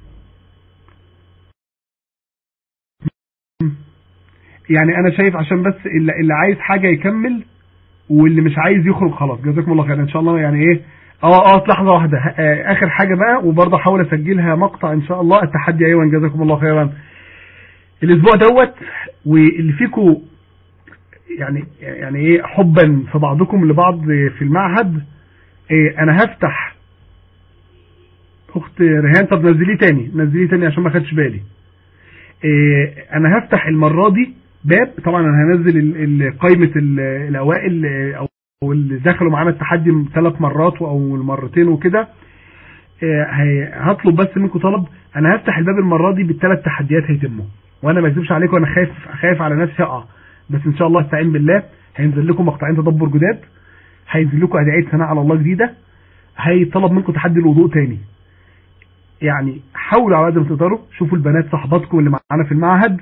يعني انا شايف عشان بس اللي, اللي عايز حاجة يكمل واللي مش عايز يخرج خلاص. جزاكم الله خير ان شاء الله. يعني ايه اه اه لحظة واحدة اه اخر حاجة بقى، وبرضه احاول اسجلها مقطع ان شاء الله. التحدي ايوه جزاكم الله خيرا. الاسبوع دوت واللي فيكم يعني يعني ايه حبا في بعضكم لبعض في المعهد، ايه انا هفتح اخت ريهان. طب نزليه تاني نزليه تاني عشان ما خدش بالي. ايه انا هفتح المرة دي باب، طبعا انا هنزل قائمة الاوائل او اللي دخلوا معانا التحدي ثلاث مرات او المرتين وكده. ايه هطلب بس منكم طلب، انا هفتح الباب المرة دي بالثلاث تحديات هيتموا، وانا ما اكذبش عليكم وانا خايف خايف على نفسي اقع، بس ان شاء الله استعين بالله. هينزل لكم مقطعين تدبر جداد، هينزل لكم ادعية ثناء على الله جديدة، هيطلب منكم تحدي الوضوء تاني. يعني حاولوا على قد ما تقدروا شوفوا البنات صاحباتكم اللي معانا في المعهد،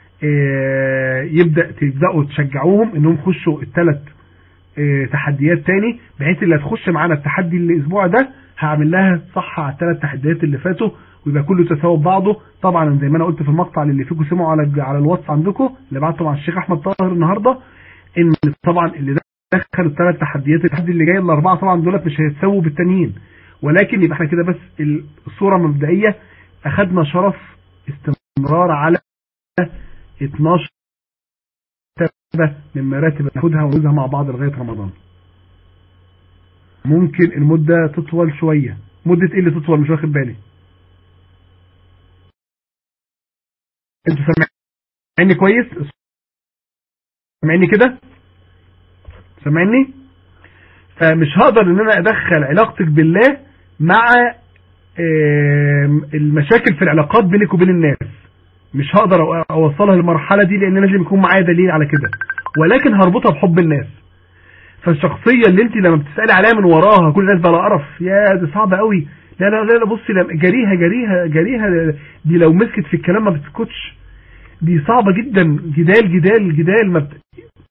يبدأ تبدأوا تشجعوهم انهم يخشوا الثلاث تحديات تاني، بحيث اللي هتخش معانا التحدي الاسبوع ده هعمل لها صح على الثلاث تحديات اللي فاتوا، ويبقى كله تساوي بعضه. طبعا زي ما انا قلت في المقطع اللي فيكم سمعوا على على الواتس عندكم اللي بعته مع الشيخ احمد طاهر النهارده، ان طبعا اللي دخلوا الثلاث تحديات التحدي اللي جاي الاربعه طبعا دولت مش هيتساووا بالتانيين، ولكن يبقى احنا كده بس الصوره المبدئيه اخذنا شرف استمرار على اتناشر مرتبه من مراتب ناخدها ونوزها مع بعض لغايه رمضان. ممكن المده تطول شويه. مده ايه اللي تطول؟ مش واخد بالي. انتوا سامعيني كويس؟ سامعيني كده؟ سامعيني؟ فمش هقدر ان انا ادخل علاقتك بالله مع المشاكل في العلاقات بينك وبين الناس، مش هقدر اوصلها للمرحله دي لان لازم يكون معايا دليل على كده، ولكن هربطها بحب الناس. فالشخصيه اللي انت لما بتسالي عليها من وراها كل الناس بلا قرف، يا دي صعبه قوي، لا لا لا بصي جريها جريها جريها، دي لو مسكت في الكلام ما بتسكتش، دي صعبه جدا، جدال جدال جدال ما بت...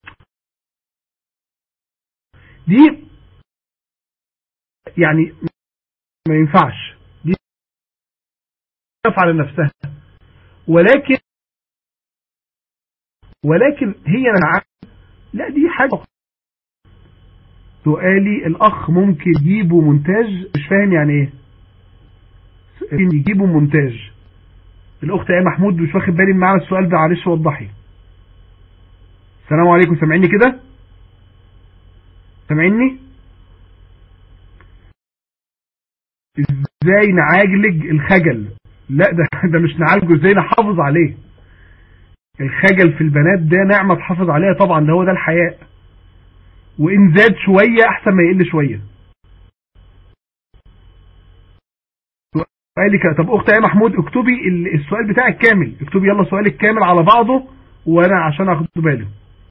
دي يعني ما ينفعش، دي تفعل نفسها. ولكن ولكن هي انا لا دي حاجه. سؤالي الاخ ممكن يجيبوا مونتاج، مش فاهم يعني ايه يجيبوا مونتاج. الاخت ايه محمود مش واخد بالي من معنى السؤال ده، معلش وضحي. السلام عليكم، سامعيني كده؟ سامعيني؟ ازاي نعالج الخجل؟ لا ده ده مش نعالجه، ازاي نحافظ عليه. الخجل في البنات ده نعمه تحافظ عليها طبعا، ده هو ده الحياء، وان زاد شويه احسن ما يقل شويه. سؤالي كده. طب اخت يا محمود اكتبي السؤال بتاعك كامل، اكتبي يلا سؤالك كامل على بعضه وانا عشان اخد بالي.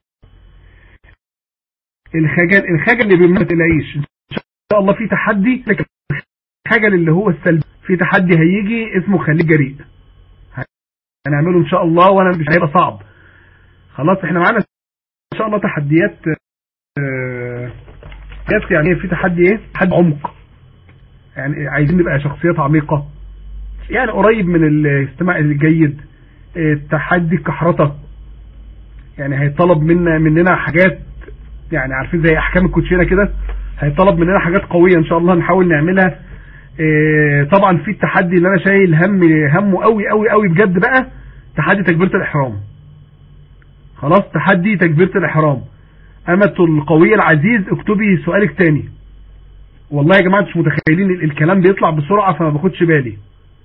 الخجل الخجل اللي ما تقلقيش ان شاء الله في تحدي، لكن الخجل اللي هو السلبي في تحدي هيجي اسمه خليك جريء، هنعمله ان شاء الله وانا مش هيبقى صعب. خلاص احنا معانا ان شاء الله تحديات اه يعني في تحدي ايه؟ تحدي عمق، يعني عايزين نبقى شخصيات عميقة، يعني قريب من الاستماع الجيد. اه تحدي الكحرطة، يعني هيطلب منا مننا حاجات، يعني عارفين زي احكام الكوتشينه كده، هيطلب مننا حاجات قويه ان شاء الله نحاول نعملها. اه طبعا في التحدي اللي انا شايل هم همه قوي قوي قوي بجد بقى، تحدي تكبيره الاحرام. خلاص تحدي تكبيره الاحرام. امة القويه العزيز اكتبي سؤالك تاني. والله يا جماعه مش متخيلين الكلام بيطلع بسرعه فما باخدش بالي.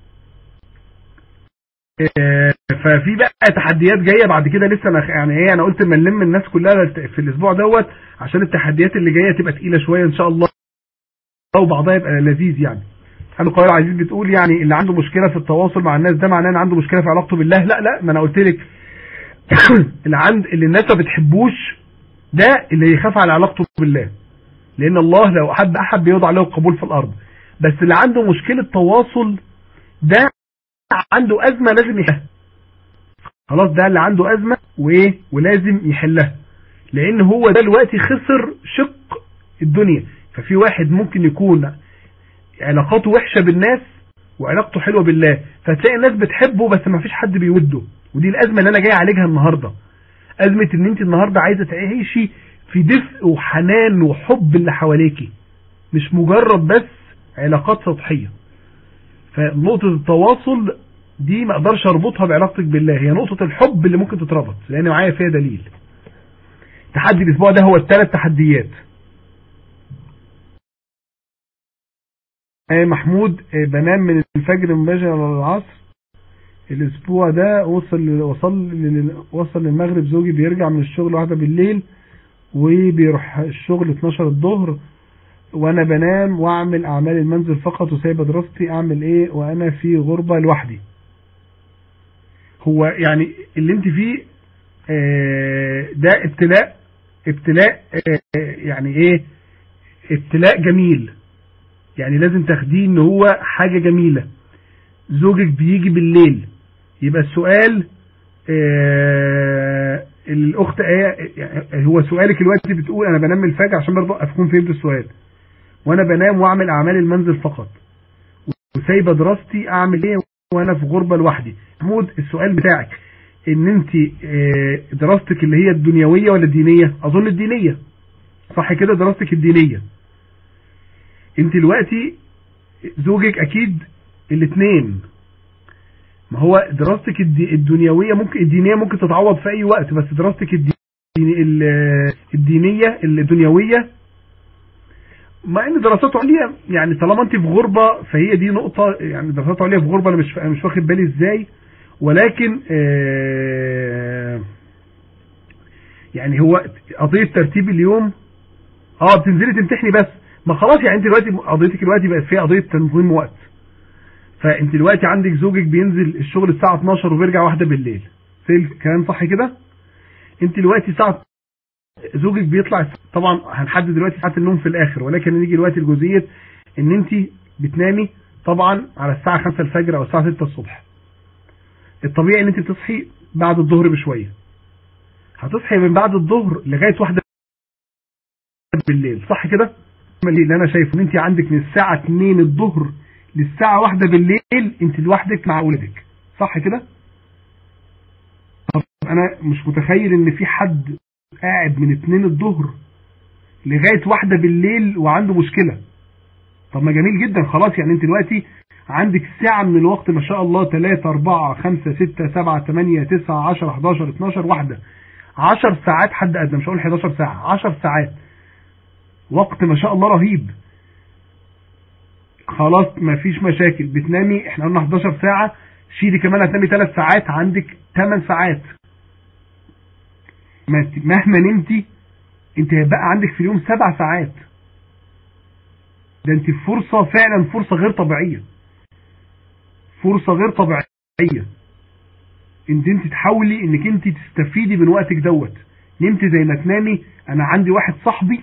اه ففي بقى تحديات جايه بعد كده لسه، انا يعني ايه انا قلت اما نلم الناس كلها في الاسبوع دوت عشان التحديات اللي جايه تبقى تقيله شويه ان شاء الله، وبعضها يبقى لذيذ. يعني انا قوي العزيز بتقول يعني اللي عنده مشكله في التواصل مع الناس ده معناه ان عنده مشكله في علاقته بالله. لا لا، ما انا قلت لك اللي عند اللي الناس ما بتحبوش ده اللي يخاف على علاقته بالله، لان الله لو احب احد بيوضع له القبول في الارض. بس اللي عنده مشكله تواصل ده عنده ازمه لازم يحلها. خلاص ده اللي عنده ازمه وايه ولازم يحلها، لان هو ده دلوقتي خسر شق الدنيا. ففي واحد ممكن يكون علاقاته وحشه بالناس وعلاقته حلوه بالله، فتلاقي الناس بتحبه بس ما فيش حد بيوده، ودي الازمه اللي انا جاي اعالجها النهارده. ازمه ان انت النهارده عايزه تعيشي في دفء وحنان وحب اللي حواليكي، مش مجرد بس علاقات سطحيه. فنقطه التواصل دي ما اقدرش اربطها بعلاقتك بالله، هي نقطه الحب اللي ممكن تتربط لان معايا فيها دليل. تحدي الاسبوع ده هو الثلاث تحديات. محمود بنام من الفجر مباشر على العصر، الاسبوع ده وصل وصل وصل للمغرب، زوجي بيرجع من الشغل واحدة بالليل وبيروح الشغل اتناشر الظهر، وانا بنام واعمل اعمال المنزل فقط وسايبه دراستي، اعمل ايه وانا في غربة لوحدي؟ هو يعني اللي انت فيه ده ابتلاء ابتلاء يعني ايه ابتلاء جميل، يعني لازم تاخديه ان هو حاجة جميلة. زوجك بيجي بالليل، يبقى السؤال آه الاخت ايه، هو سؤالك دلوقتي بتقول انا بنام الفجر عشان برضه اكون فهمت السؤال، وانا بنام واعمل اعمال المنزل فقط وسايبه دراستي، اعمل ايه وانا في غربه لوحدي؟ محمود السؤال بتاعك ان انت آه دراستك اللي هي الدنيويه ولا الدينيه؟ اظن الدينيه صح كده، دراستك الدينيه. انت دلوقتي زوجك اكيد الاثنين، ما هو دراستك الدنيويه ممكن، الدينيه ممكن تتعوض في اي وقت، بس دراستك الدينيه الدنيويه مع ان دراساته عليا يعني طالما انت في غربه فهي دي نقطه، يعني دراساته عليا في غربه انا مش مش واخد بالي ازاي، ولكن آه يعني هو قضيه ترتيب اليوم اه بتنزلي تمتحني بس، ما خلاص يعني انت دلوقتي قضيتك دلوقتي بقت فيها قضيه تنظيم وقت. فانت دلوقتي عندك زوجك بينزل الشغل الساعه اتناشر وبيرجع واحدة بالليل، في الكلام صح كده؟ انت دلوقتي ساعه زوجك بيطلع، طبعا هنحدد دلوقتي ساعه النوم في الاخر، ولكن نيجي دلوقتي لجزئيه ان انت بتنامي طبعا على الساعه خمسة الفجر او الساعه ستة الصبح. الطبيعي ان انت بتصحي بعد الظهر بشويه، هتصحي من بعد الظهر لغايه واحدة بالليل صح كده؟ اللي انا شايفه ان انت عندك من الساعه اتنين الظهر للساعه واحدة بالليل انت لوحدك مع اولادك صح كده؟ طب انا مش متخيل ان في حد قاعد من اتنين الظهر لغايه واحدة بالليل وعنده مشكله. طب ما جميل جدا، خلاص يعني انت دلوقتي عندك ساعه من الوقت ما شاء الله، تلاتة اربعة خمسة ستة سبعة تمانية تسعة عشرة حداشر اتناشر واحدة، عشر ساعات حد ادنى، مش هقول حداشر ساعه، عشر ساعات، وقت ما شاء الله رهيب. خلاص ما فيش مشاكل، بتنامي احنا قلنا حداشر ساعه، شيلي كمان هتنامي ثلاث ساعات، عندك ثمان ساعات. مهما نمتي انت هيبقى عندك في اليوم سبع ساعات. ده انت فرصه فعلا، فرصه غير طبيعيه، فرصه غير طبيعيه انت انت تحاولي انك انت تستفيدي من وقتك دوت. نمتي زي ما تنامي. انا عندي واحد صاحبي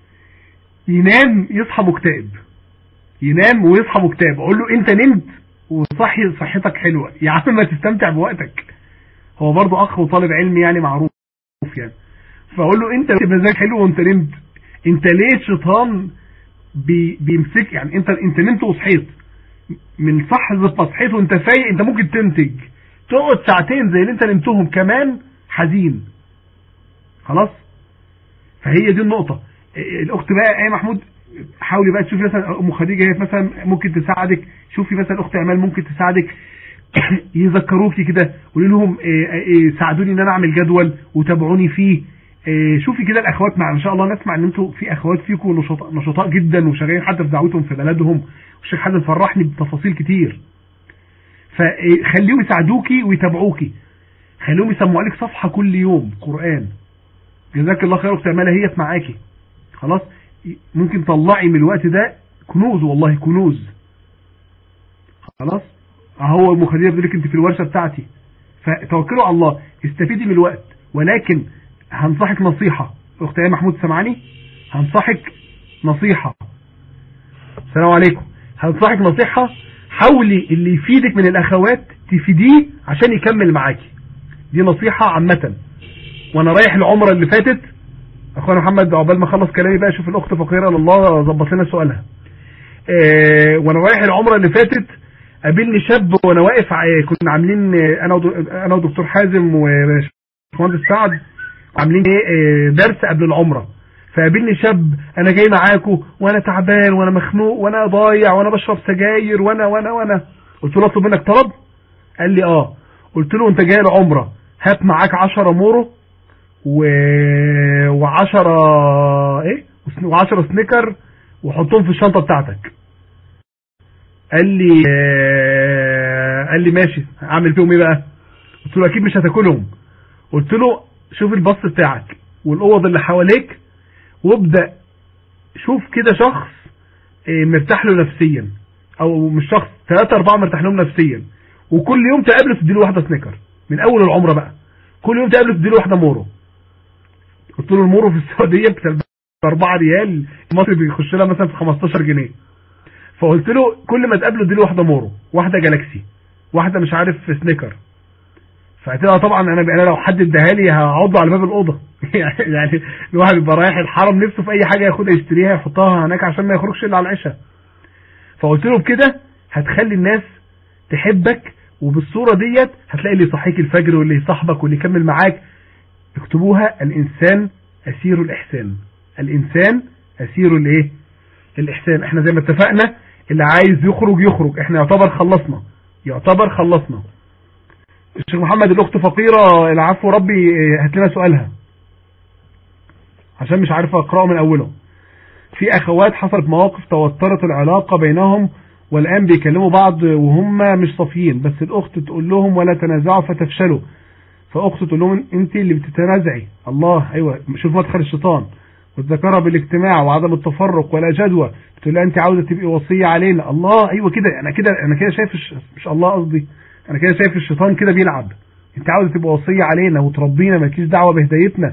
ينام يصحى مكتئب، ينام ويصحى مكتئب، اقول له انت نمت وصحي صحتك حلوه يا عم، ما تستمتع بوقتك. هو برضه اخ وطالب علم يعني معروف يعني، فاقول له انت مزاج حلو وانت نمت، انت ليه الشيطان بي بيمسك؟ يعني انت انت نمت وصحيت، من لحظه ما صحيت وانت فايق انت ممكن تنتج، تقعد ساعتين زي اللي انت نمتهم كمان حزين. خلاص، فهي دي النقطه. الاخت بقى ايه محمود، حاولي بقى تشوفي مثلا ام خديجه هي مثلا ممكن تساعدك، شوفي مثلا اخت امال ممكن تساعدك، يذكروكي كده، قولي لهم إيه إيه ساعدوني ان انا اعمل جدول وتابعوني فيه. إيه شوفي كده الاخوات، مع ان شاء الله نسمع ان انتوا في اخوات فيكم نشطاء نشطاء جدا وشغالين حتى في دعوتهم في بلدهم، والشيخ حازم فرحني بتفاصيل كتير. فخليهم يساعدوكي ويتابعوكي، خليهم يسمعوا لك صفحه كل يوم قران. جزاك الله خير اخت امال، هي معاكي خلاص. ممكن طلعي من الوقت ده كنوز، والله كنوز. خلاص اهو ام خديجه بتقول لك انت في الورشه بتاعتي، فتوكلوا على الله، استفيدي من الوقت. ولكن هنصحك نصيحه اخت يا محمود، سمعني، هنصحك نصيحه. السلام عليكم. هنصحك نصيحه، حاولي اللي يفيدك من الاخوات تفيديه عشان يكمل معاكي. دي نصيحه عامه. وانا رايح العمره اللي فاتت، اخونا محمد عقبال ما اخلص كلامي بقى، شوف الاخت فقيره لله ظبط لنا سؤالها. اه وانا رايح العمره اللي فاتت قابلني شاب وانا واقف، كنا عاملين انا انا ودكتور حازم وباشمهندس سعد عاملين ايه درس قبل العمره، فقابلني شاب انا جاي معاكم وانا تعبان وانا مخنوق وانا ضايع وانا بشرب سجاير وانا وانا وانا قلت له اطلب منك طلب؟ قال لي اه. قلت له انت جاي العمره هات معاك عشرة مورو و وعشرة ايه وعشرة سنيكر وحطهم في الشنطه بتاعتك. قال لي آه... قال لي ماشي، اعمل فيهم ايه بقى؟ قلت له اكيد مش هتاكلهم. قلت له شوف البص بتاعك والاوض اللي حواليك، وابدا شوف كده شخص مرتاح له نفسيا، او مش شخص، ثلاثة اربعة مرتاح لهم نفسيا، وكل يوم تقابله تديله واحده سنيكر من اول العمره بقى، كل يوم تقابله تديله واحده مورو. قلت له المورو في السعوديه ب أربعة ريال، مصر بيخش لها مثلا في خمستاشر جنيه. فقلت له كل ما تقابله اديله واحده مورو، واحده جالاكسي، واحده مش عارف سنيكر. فقلت طبعا انا انا لو حد اداها لي هقعد على باب الاوضه. يعني الواحد بيبقى رايح الحرم نفسه في اي حاجه ياخدها يشتريها يحطها هناك عشان ما يخرجش الا على العشاء. فقلت له بكده هتخلي الناس تحبك، وبالصوره ديت هتلاقي اللي يصحيك الفجر واللي يصاحبك واللي يكمل معاك. اكتبوها: الانسان اسير الاحسان. الانسان اسير الايه؟ الاحسان. احنا زي ما اتفقنا اللي عايز يخرج يخرج، احنا يعتبر خلصنا يعتبر خلصنا. الشيخ محمد الاخت فقيره العفو ربي هات لنا سؤالها عشان مش عارف اقراه من اوله. في اخوات حصلت مواقف توترت العلاقه بينهم والان بيكلموا بعض وهم مش صافيين، بس الاخت تقول لهم ولا تنازعوا فتفشلوا، فاخت تقول لهم انت اللي بتتنازعي. الله، ايوه، شوف مدخل الشيطان. وتذكرها بالاجتماع وعدم التفرق ولا جدوى، بتقول لها انت عاوزه تبقي وصيه علينا. الله، ايوه كده، انا كده انا كده شايف الش... مش الله قصدي، انا كده شايف الشيطان كده بيلعب. انت عاوزه تبقى وصيه علينا وتربينا، مالكيش دعوه بهدايتنا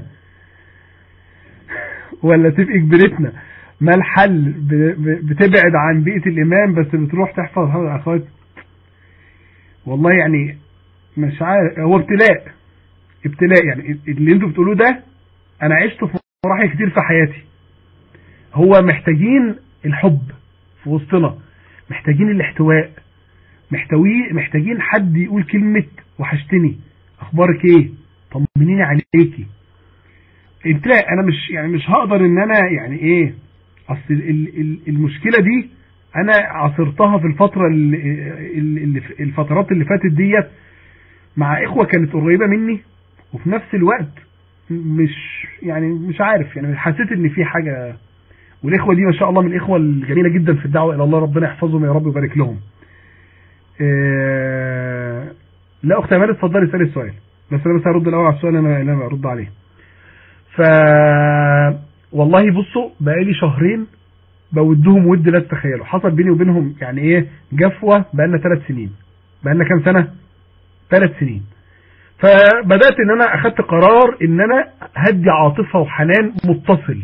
ولا تبقي كبرتنا. ما الحل؟ ب... ب... بتبعد عن بيئه الامام بس بتروح تحفظ هذا اخوات. والله يعني مش عارف، هو ابتلاء ابتلاء يعني اللي انتوا بتقولوه ده انا عشته في مراحل كتير في حياتي. هو محتاجين الحب في وسطنا، محتاجين الاحتواء، محتوي محتاجين حد يقول كلمة وحشتني، اخبارك ايه، طمنيني عليكي. انت انا مش يعني مش هقدر ان انا يعني ايه، اصل المشكلة دي انا عصرتها في الفترة اللي الفترات اللي فاتت ديت مع اخوة كانت قريبة مني، وفي نفس الوقت مش يعني مش عارف يعني حسيت ان في حاجة. والاخوة دي ما شاء الله من الاخوة الجميلة جدا في الدعوة الى الله، ربنا يحفظهم يا رب ويبارك لهم. إيه... لا اخت امال اتفضلي اسالي السؤال، بس انا بس هرد الاول على السؤال اللي انا انا برد عليه. ف والله بصوا بقالي شهرين بودهم ود لا تتخيلوا. حصل بيني وبينهم يعني ايه جفوة بقالنا ثلاث سنين. بقالنا كام سنة؟ ثلاث سنين. فبدأت ان انا اخدت قرار ان انا هدي عاطفة وحنان متصل،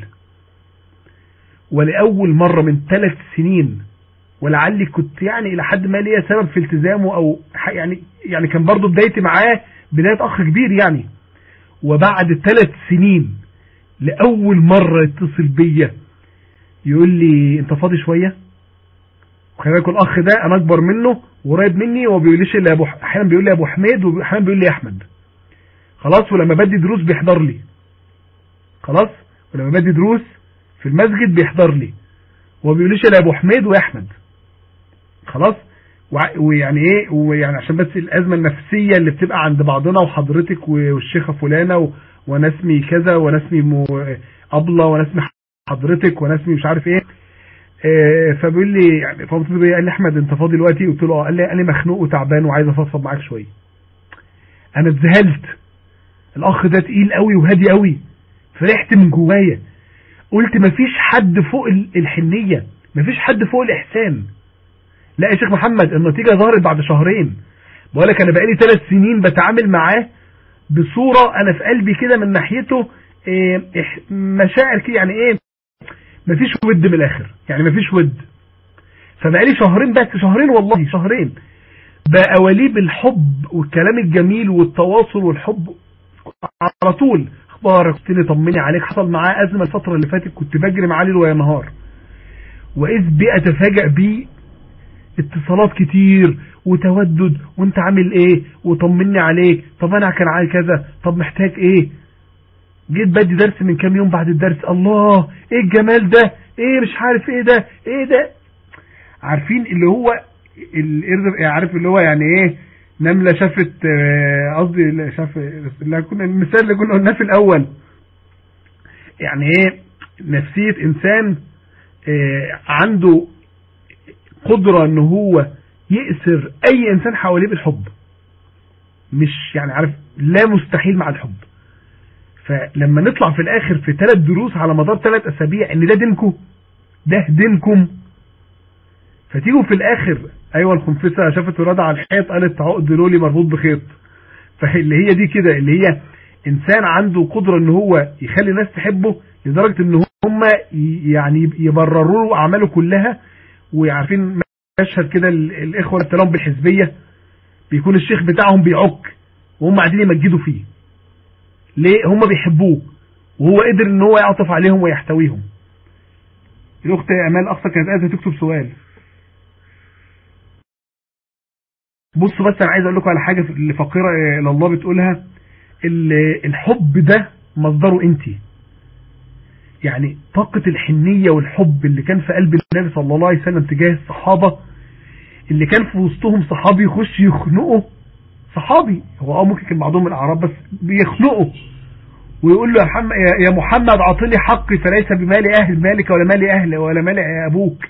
ولأول مرة من ثلاث سنين، ولعلي كنت يعني الى حد ما ليا سبب في التزامه او يعني يعني كان برضو بدايتي معاه بداية اخ كبير يعني. وبعد ثلاث سنين لأول مرة يتصل بيا يقول لي انت فاضي شوية؟ وخلي بالكم الاخ ده انا اكبر منه وقريب مني، وما بيقوليش الا ابو احيانا بيقول لي ابو حميد واحيانا بيقول لي يا احمد. خلاص. ولما بدي دروس بيحضر لي. خلاص. ولما بدي دروس في المسجد بيحضر لي وما بيقوليش الا ابو حميد ويا احمد. خلاص. ويعني ايه، ويعني عشان بس الازمه النفسيه اللي بتبقى عند بعضنا وحضرتك والشيخه فلانه وانا اسمي كذا وانا اسمي ابله وانا اسمي حضرتك وانا اسمي مش عارف ايه. فبيقول لي يعني فقلت له قال لي احمد انت فاضي دلوقتي؟ قلت له اه. قال لي قال لي مخنوق وتعبان وعايز افضفض معاك شويه. انا اتذهلت، الاخ ده تقيل قوي وهادي قوي، فرحت من جوايا قلت مفيش حد فوق الحنيه، مفيش حد فوق الاحسان. لا يا شيخ محمد النتيجه ظهرت بعد شهرين. بقول لك انا بقالي ثلاث سنين بتعامل معاه بصوره انا في قلبي كده من ناحيته إيه مشاعر كده يعني ايه، مفيش ود من الاخر يعني مفيش ود. فبقالي شهرين بس، شهرين والله شهرين بأواليب الحب والكلام الجميل والتواصل والحب على طول. اخبارك؟ قلت لي طمني عليك. حصل معاه ازمه الفتره اللي فاتت كنت بجري معاه ليل ونهار، واذ بي اتفاجئ بيه اتصالات كتير وتودد وانت عامل ايه وطمني عليك، طب انا كان عايز كذا، طب محتاج ايه. جيت بدي درس من كام يوم، بعد الدرس الله ايه الجمال ده، ايه مش عارف ايه ده ايه ده. عارفين اللي هو القرد، عارف اللي هو يعني ايه، نملة شافت قصدي شاف اللي كنا المثال اللي كنا قلناه في الاول، يعني ايه نفسية انسان إيه عنده قدرة ان هو يأسر اي انسان حواليه بالحب، مش يعني عارف لا مستحيل مع الحب. فلما نطلع في الاخر في ثلاث دروس على مدار ثلاث اسابيع ان ده دينكم، ده دينكم، فتيجوا في الاخر ايوه الخنفسه شافت وراده على الحيط قالت عقد لولي مربوط بخيط. فاللي هي دي كده اللي هي انسان عنده قدره ان هو يخلي الناس تحبه لدرجه ان هم يعني يبرروا له اعماله كلها وعارفين مشهد كده الاخوه التلام بالحزبيه، بيكون الشيخ بتاعهم بيعك وهم قاعدين يمجدوا فيه. ليه؟ هم بيحبوه وهو قدر ان هو يعطف عليهم ويحتويهم. الاخت امال اقصى كانت عايزه تكتب سؤال. بصوا بس انا عايز اقول لكم على حاجه اللي فقيره الى الله بتقولها، الحب ده مصدره انت. يعني طاقه الحنيه والحب اللي كان في قلب النبي صلى الله عليه وسلم تجاه الصحابه، اللي كان في وسطهم صحابي يخش يخنقه صحابي، هو اه ممكن كان بعضهم من الاعراب بس بيخنقه ويقول له يا محمد يا محمد اعطني حقي فليس بمال اهل مالك ولا مال اهل ولا مال ابوك.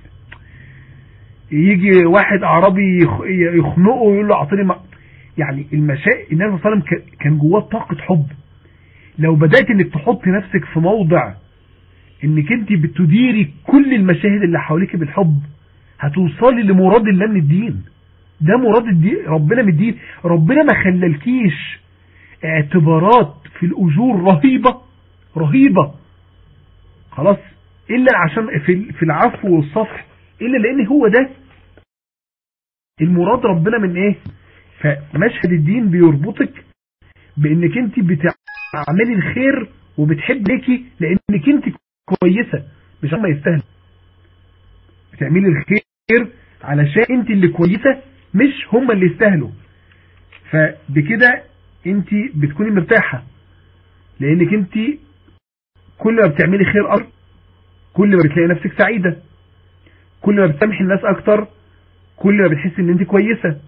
يجي واحد اعرابي يخنقه ويقول له اعطني ما. يعني المشاء النبي صلى الله عليه وسلم كان جواه طاقه حب. لو بدات انك تحط نفسك في موضع انك انت بتديري كل المشاهد اللي حواليك بالحب، هتوصلي لمراد الله من الدين. ده مراد الدين، ربنا من الدين. ربنا ما خلالكيش اعتبارات في الأجور رهيبة رهيبة خلاص إلا عشان في العفو والصفح، إلا لأن هو ده المراد ربنا من إيه. فمشهد الدين بيربطك بأنك أنت بتعملي الخير وبتحب ليكي لأنك أنت كويسة مش ما يستاهل. بتعملي الخير علشان أنت اللي كويسة مش هم اللي يستاهلوا. فبكده انت بتكوني مرتاحة لانك انت كل ما بتعملي خير اكتر كل ما بتلاقي نفسك سعيدة، كل ما بتسامحي الناس اكتر كل ما بتحسي ان انت كويسة،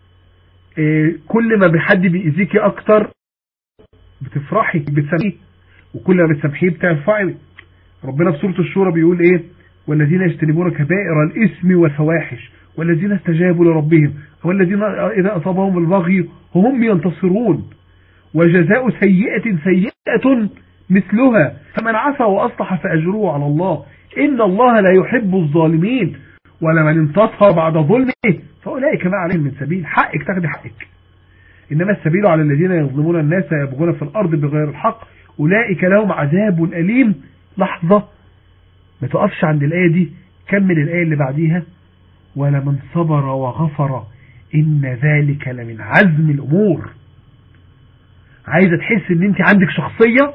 كل ما حد بيأذيكي اكتر بتفرحي بتسامحيه، وكل ما بتسامحيه بترفعي. ربنا في سورة الشورى بيقول ايه؟ والذين يجتنبون كبائر الاثم والفواحش والذين استجابوا لربهم والذين إذا أصابهم البغي هم ينتصرون وجزاء سيئة سيئة مثلها فمن عفا وأصلح فأجره على الله إن الله لا يحب الظالمين ولمن انتصر بعد ظلمه فأولئك ما عليهم من سبيل. حقك تاخدي حقك، إنما السبيل على الذين يظلمون الناس يبغون في الأرض بغير الحق أولئك لهم عذاب أليم. لحظة ما تقفش عند الآية دي، كمل الآية اللي بعديها ولمن صبر وغفر إن ذلك لمن عزم الأمور. عايزة تحس ان انت عندك شخصية،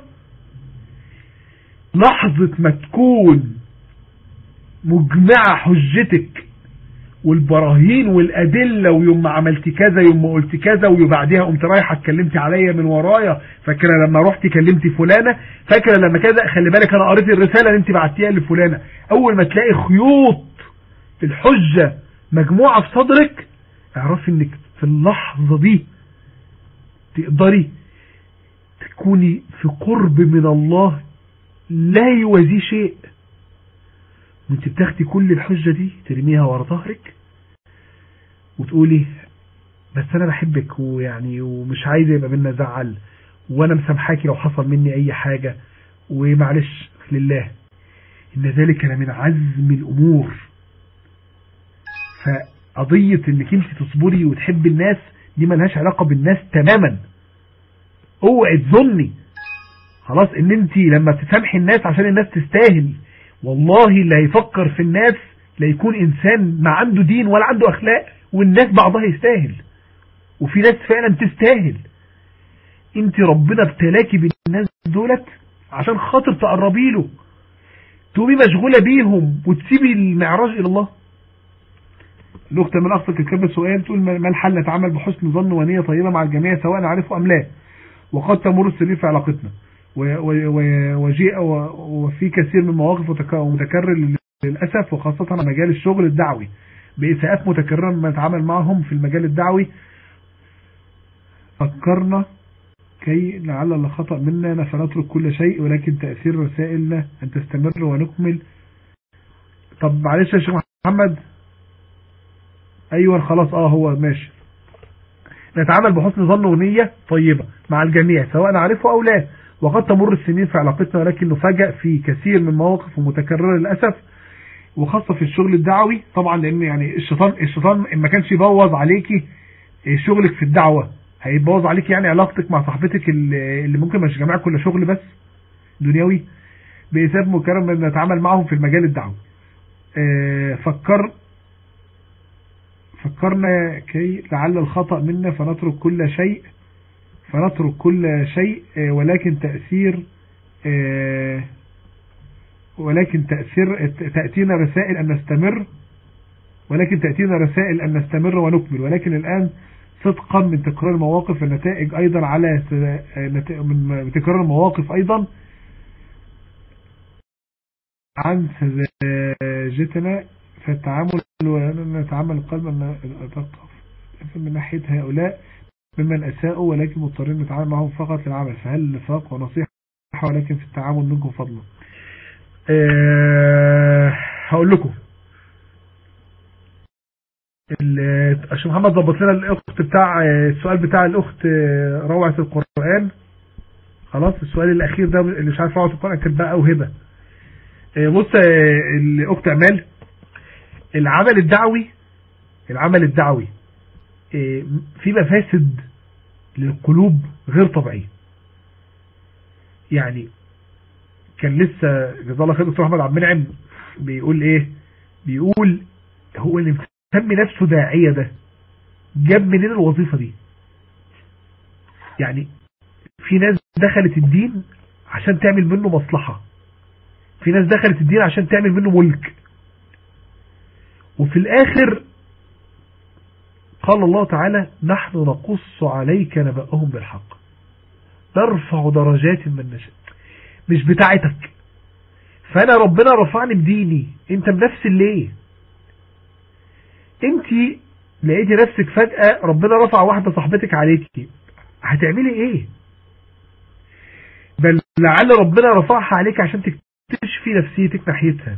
لحظة ما تكون مجمعة حجتك والبراهين والأدلة ويوم ما عملت كذا يوم ما قلت كذا وبعدها قمت رايحة اتكلمتي عليا من ورايا، فاكرة لما رحتي كلمتي فلانة، فاكرة لما كذا، خلي بالك انا قريت الرسالة اللي انت بعتيها لفلانة. اول ما تلاقي خيوط الحجة مجموعة في صدرك اعرفي انك في اللحظة دي تقدري تكوني في قرب من الله لا يوازي شيء، وانت بتاخدي كل الحجة دي ترميها ورا ظهرك وتقولي بس انا بحبك ويعني ومش عايزة يبقى بينا زعل وانا مسامحاكي لو حصل مني اي حاجة ومعلش لله ان ذلك لمن عزم الامور. فقضية انك انت تصبري وتحبي الناس دي ملهاش علاقة بالناس تماما. اوعي تظني خلاص ان انت لما تسامحي الناس عشان الناس تستاهل، والله اللي هيفكر في الناس لا يكون انسان ما عنده دين ولا عنده اخلاق، والناس بعضها يستاهل وفي ناس فعلا تستاهل. انت ربنا ابتلاكي بالناس دولت عشان خاطر تقربي له، تقومي مشغولة بيهم وتسيبي المعراج الى الله. الاخت من اخصك الكلمة سؤال تقول ما الحل؟ نتعامل بحسن ظن ونية طيبة مع الجميع سواء نعرفه ام لا، وقد تمر السنين في علاقتنا وجيء وفي كثير من مواقف متكرر للأسف وخاصة على مجال الشغل الدعوي بإساءات متكررة ما نتعامل معهم في المجال الدعوي. فكرنا كي لعل الخطأ منا فنترك كل شيء ولكن تأثير رسائلنا أن تستمر ونكمل. طب معلش يا شيخ محمد. أيوة خلاص اه هو ماشي. نتعامل بحسن ظن ونية طيبة مع الجميع سواء نعرفه أو لا، وقد تمر السنين في علاقتنا ولكن نفاجأ في كثير من مواقف متكررة للأسف وخاصة في الشغل الدعوي طبعا، لأن يعني الشيطان الشيطان ما كانش يبوظ عليكي شغلك في الدعوة هيبوظ عليكي يعني علاقتك مع صاحبتك اللي ممكن مش جماعة كل شغل بس دنيوي بإسباب مكرر من نتعامل معهم في المجال الدعوي. فكر ذكرنا كي لعل الخطأ منا فنترك كل شيء فنترك كل شيء ولكن تأثير ولكن تأثير تأتينا رسائل أن نستمر ولكن تأتينا رسائل أن نستمر ونكمل، ولكن الآن صدقا من تكرار المواقف النتائج أيضا على من تكرار المواقف أيضا عن سذاجتنا في التعامل ونتعامل القلب أن أتقف من ناحية هؤلاء ممن أساءوا ولكن مضطرين نتعامل معهم فقط للعمل، فهل النفاق ونصيحة ولكن في التعامل منكم فضلا؟ أه هقول لكم الشيخ محمد ضبط لنا الأخت بتاع السؤال بتاع الأخت روعة القرآن. خلاص السؤال الأخير ده اللي مش عارف روعة القرآن تبقى أو هبة. بص الأخت أمال، العمل الدعوي العمل الدعوي في مفاسد للقلوب غير طبيعية. يعني كان لسه جزاه الله خير دكتور احمد عبد المنعم بيقول ايه، بيقول هو اللي مسمي نفسه داعية ده جاب منين الوظيفة دي؟ يعني في ناس دخلت الدين عشان تعمل منه مصلحة، في ناس دخلت الدين عشان تعمل منه ملك، وفي الاخر قال الله تعالى نحن نقص عليك نبأهم بالحق نرفع درجات من نشاء. مش بتاعتك، فانا ربنا رفعني بديني، انت بنفس ليه؟ انت لقيتي نفسك فجأة ربنا رفع واحدة صاحبتك عليكي، هتعملي ايه؟ بل لعل ربنا رفعها عليك عشان تكتشفي نفسيتك ناحيتها.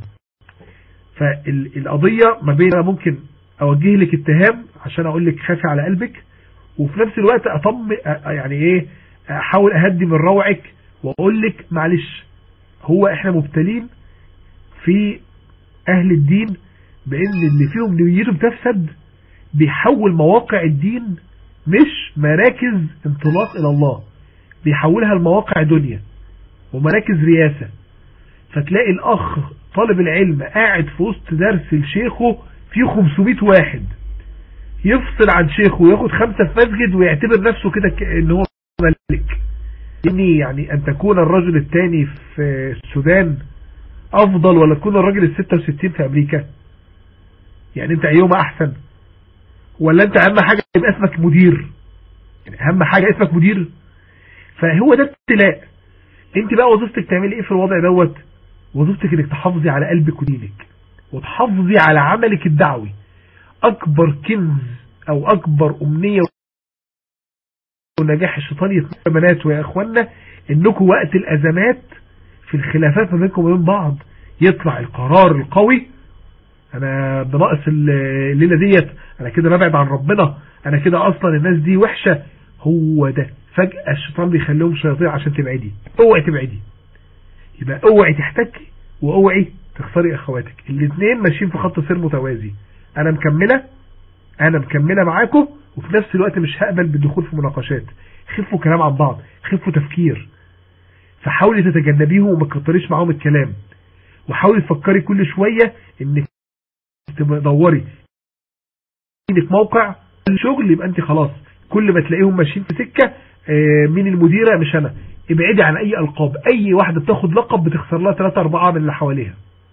فالقضية ما بين ممكن اوجه لك اتهام عشان اقول لك خافي على قلبك، وفي نفس الوقت اطم يعني ايه احاول اهدي من روعك واقول لك معلش هو احنا مبتلين في اهل الدين بان اللي فيهم نيته بتفسد بيحول مواقع الدين مش مراكز انطلاق الى الله، بيحولها لمواقع دنيا ومراكز رياسة. فتلاقي الاخ طالب العلم قاعد في وسط درس لشيخه فيه خمسمائة واحد، يفصل عن شيخه وياخد خمسة في مسجد ويعتبر نفسه كده ان هو ملك. يعني يعني ان تكون الرجل الثاني في السودان افضل ولا تكون الرجل الستة وستين في امريكا؟ يعني انت ايهما احسن؟ ولا انت اهم حاجة يبقى اسمك مدير؟ يعني اهم حاجة اسمك مدير. فهو ده ابتلاء. انت بقى وظيفتك تعملي ايه في الوضع دوت؟ وظيفتك انك تحافظي على قلبك ودينك وتحافظي على عملك الدعوي. اكبر كنز او اكبر امنية ونجاح الشيطان يتمناته يا اخوانا انكم وقت الازمات في الخلافات ما بينكم وبين بعض يطلع القرار القوي، انا بناقص الليلة ديت، انا كده ببعد عن ربنا، انا كده اصلا الناس دي وحشة. هو ده فجأة الشيطان بيخليهم شياطين عشان تبعدي. اوعي تبعدي، يبقى اوعي تحتكي واوعي تخسري اخواتك. الاثنين ماشيين في خط سير متوازي. انا مكملة انا مكملة معاكم وفي نفس الوقت مش هقبل بالدخول في مناقشات. خفوا كلام عن بعض، خفوا تفكير، فحاولي تتجنبيهم وما تكتريش معاهم الكلام، وحاولي تفكري كل شوية انك تدوري انك موقع الشغل. يبقى انت خلاص كل ما تلاقيهم ماشيين في سكة مين المديرة مش انا، ابعدي عن اي القاب. اي واحدة بتاخد لقب بتخسر لها ثلاثة أربعة من اللي حواليها.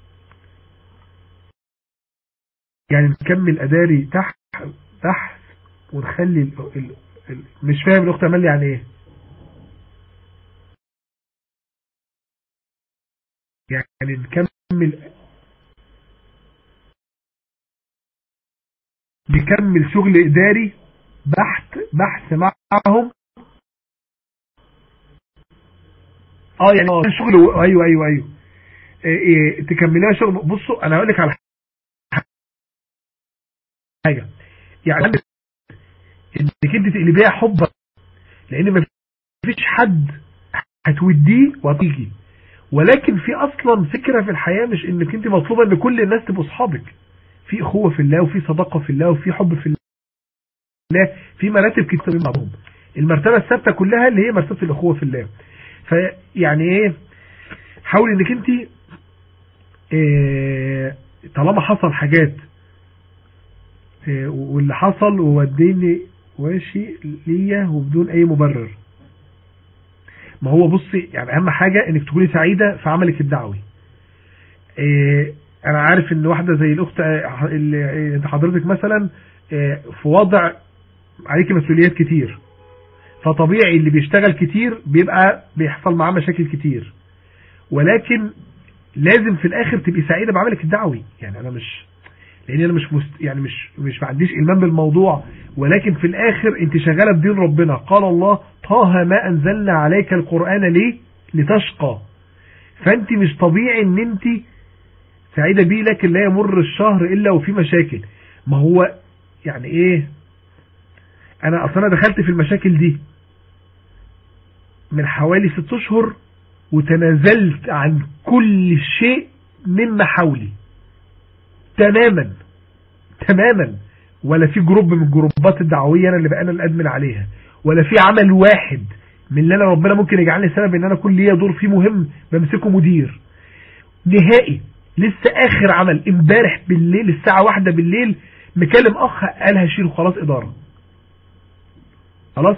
يعني نكمل اداري تحت تحت ونخلي ال ال ال مش فاهم الاخت عمل لي يعني ايه. يعني نكمل نكمل شغل اداري بحث بحث معهم. اه يعني شغل ايوه ايوه ايوه إيه إيه تكملها شغل. بصوا انا هقول لك على حاجه، يعني انك انت تقلبيها حبا، لان ما فيش حد هتوديه وهتيجي، ولكن في اصلا فكره في الحياه مش انك انت مطلوبه ان كل الناس تبقوا اصحابك. في اخوه في الله وفي صداقه في الله وفي حب في الله، في مراتب كتير مع بعضهم. المرتبه الثابته كلها اللي هي مرتبه الاخوه في الله. فيعني ايه، حاولي انك انت إيه طالما حصل حاجات واللي حصل ووديني واشي ليا وبدون اي مبرر. ما هو بصي يعني اهم حاجة انك تكوني سعيدة في عملك الدعوي. انا عارف ان واحدة زي الاخت اللي حضرتك مثلا في وضع عليك مسؤوليات كتير، فطبيعي اللي بيشتغل كتير بيبقى بيحصل معاه مشاكل كتير، ولكن لازم في الاخر تبقي سعيدة بعملك الدعوي. يعني انا مش لان انا مش مست... يعني مش مش ما عنديش إلمام بالموضوع، ولكن في الاخر انت شغاله بدين ربنا. قال الله طه ما انزلنا عليك القرآن ليه لتشقى، فانت مش طبيعي ان انت سعيده بيه، لكن لا يمر الشهر الا وفي مشاكل. ما هو يعني ايه، انا اصلا دخلت في المشاكل دي من حوالي ست اشهر وتنازلت عن كل شيء مما حولي تماما تماما، ولا في جروب من الجروبات الدعويه انا اللي بقى انا الادمن عليها، ولا في عمل واحد من اللي انا ربنا ممكن يجعلني سبب ان انا كل ليا دور فيه مهم بمسكه مدير نهائي. لسه اخر عمل امبارح بالليل الساعه واحدة بالليل مكلم اخ قال هشيله خلاص اداره خلاص.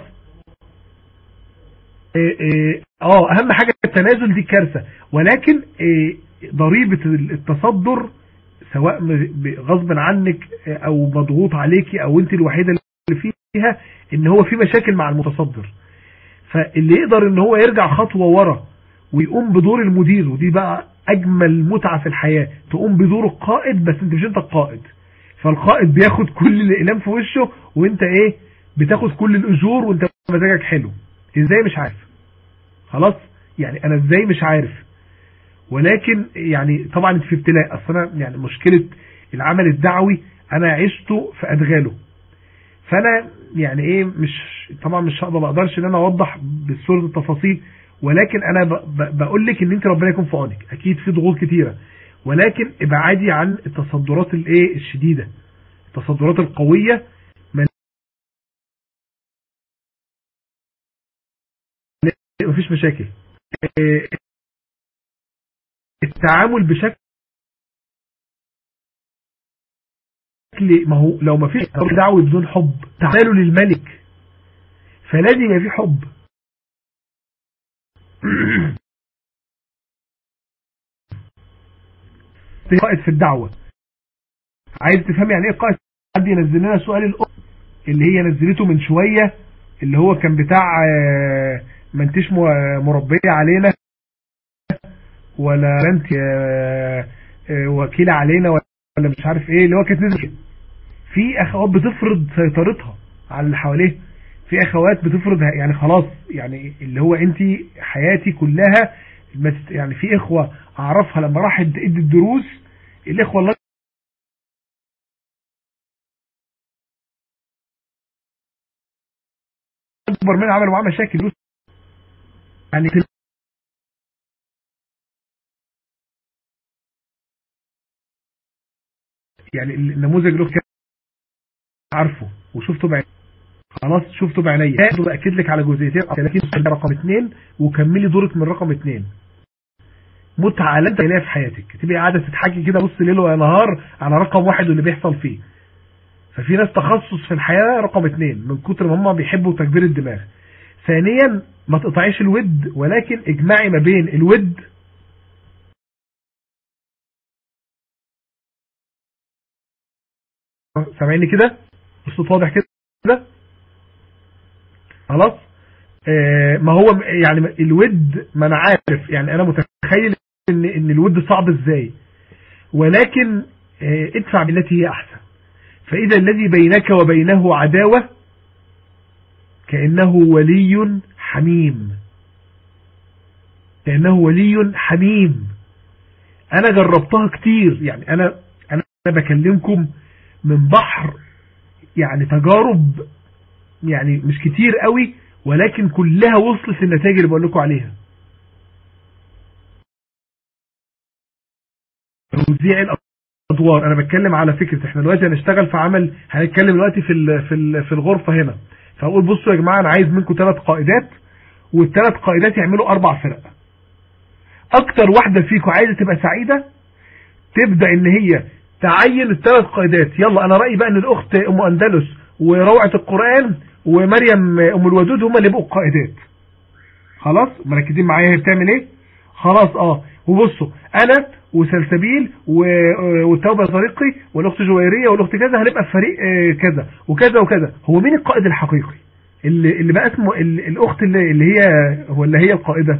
إيه إيه اه اهم حاجه التنازل دي كارثه، ولكن إيه ضريبه التصدر سواء غصب عنك او مضغوط عليكي او انت الوحيدة اللي فيها، ان هو في مشاكل مع المتصدر. فاللي يقدر ان هو يرجع خطوة ورا ويقوم بدور المدير، ودي بقى اجمل متعة في الحياة، تقوم بدور القائد بس انت مش انت القائد. فالقائد بياخد كل الاقلام في وشه وانت ايه بتاخد كل الاجور وانت مزاجك حلو. ازاي مش عارف خلاص، يعني انا ازاي مش عارف. ولكن يعني طبعا في ابتلاء. اصلا يعني مشكلة العمل الدعوي انا عشته في ادغاله، فانا يعني ايه مش طبعا مش هقدر ما اقدرش ان انا اوضح بالصورة التفاصيل، ولكن انا بقول لك ان انت ربنا يكون في عونك. اكيد في ضغوط كتيرة، ولكن ابعادي عن التصدرات الايه الشديدة، التصدرات القوية. مفيش مشاكل، التعامل بشكل، ما هو لو ما فيش دعوة بدون حب تعالوا للملك، فلازم يبقى في حب. قائد في الدعوة، عايز تفهم يعني ايه قائد؟ حد ينزل لنا سؤال الأم اللي هي نزلته من شوية، اللي هو كان بتاع ما انتش مربية علينا ولا انت وكيلة علينا ولا مش عارف ايه، اللي هو كانت نزل. في اخوات بتفرض سيطرتها على اللي حواليه، في اخوات بتفرض يعني خلاص، يعني اللي هو انت حياتي كلها. يعني في اخوة اعرفها لما راحت ادي الدروس، الاخوة الله اكبر منها عملوا معاه مشاكل. يعني يعني النموذج اللي كان عارفه وشفته بعيني، خلاص شفته بعيني، باكد لك على جزئيتين. ثلاثين رقم اثنين وكملي دورك من رقم اثنين. متعه لا تلاقيها في حياتك، تبقي قاعده تضحكي كده نص ليل ونهار على رقم واحد واللي بيحصل فيه. ففي ناس تخصص في الحياه رقم اثنين من كتر ما هم بيحبوا تكبير الدماغ. ثانيا ما تقطعيش الود، ولكن اجمعي ما بين الود سامعيني كده الصوت واضح كده خلاص. آه ما هو يعني الود، ما انا عارف يعني انا متخيل ان ان الود صعب ازاي، ولكن آه ادفع بالتي هي احسن. فاذا الذي بينك وبينه عداوة كأنه ولي حميم، كأنه ولي حميم. انا جربتها كتير، يعني انا انا بكلمكم من بحر يعني تجارب يعني مش كتير قوي، ولكن كلها وصلت للنتائج اللي بقول لكم عليها. توزيع الادوار، انا بتكلم على فكره احنا دلوقتي هنشتغل في عمل، هنتكلم دلوقتي في في في الغرفه هنا. فاقول بصوا يا جماعه انا عايز منكم ثلاث قائدات، والثلاث قائدات يعملوا اربع فرق. اكتر واحده فيكم عايزه تبقى سعيده تبدا ان هي تعين الثلاث قائدات. يلا انا رأيي بقى ان الاخت ام اندلس وروعة القرآن ومريم ام الودود هما اللي بقوا القائدات. خلاص مركزين معايا هي بتعمل ايه؟ خلاص اه. وبصوا انا وسلسبيل والتوبة طريقي والاخت جويرية والاخت كذا هنبقى في فريق كذا وكذا وكذا. هو مين القائد الحقيقي اللي, اللي بقى اسمه الاخت اللي, اللي هي هو اللي هي القائدة؟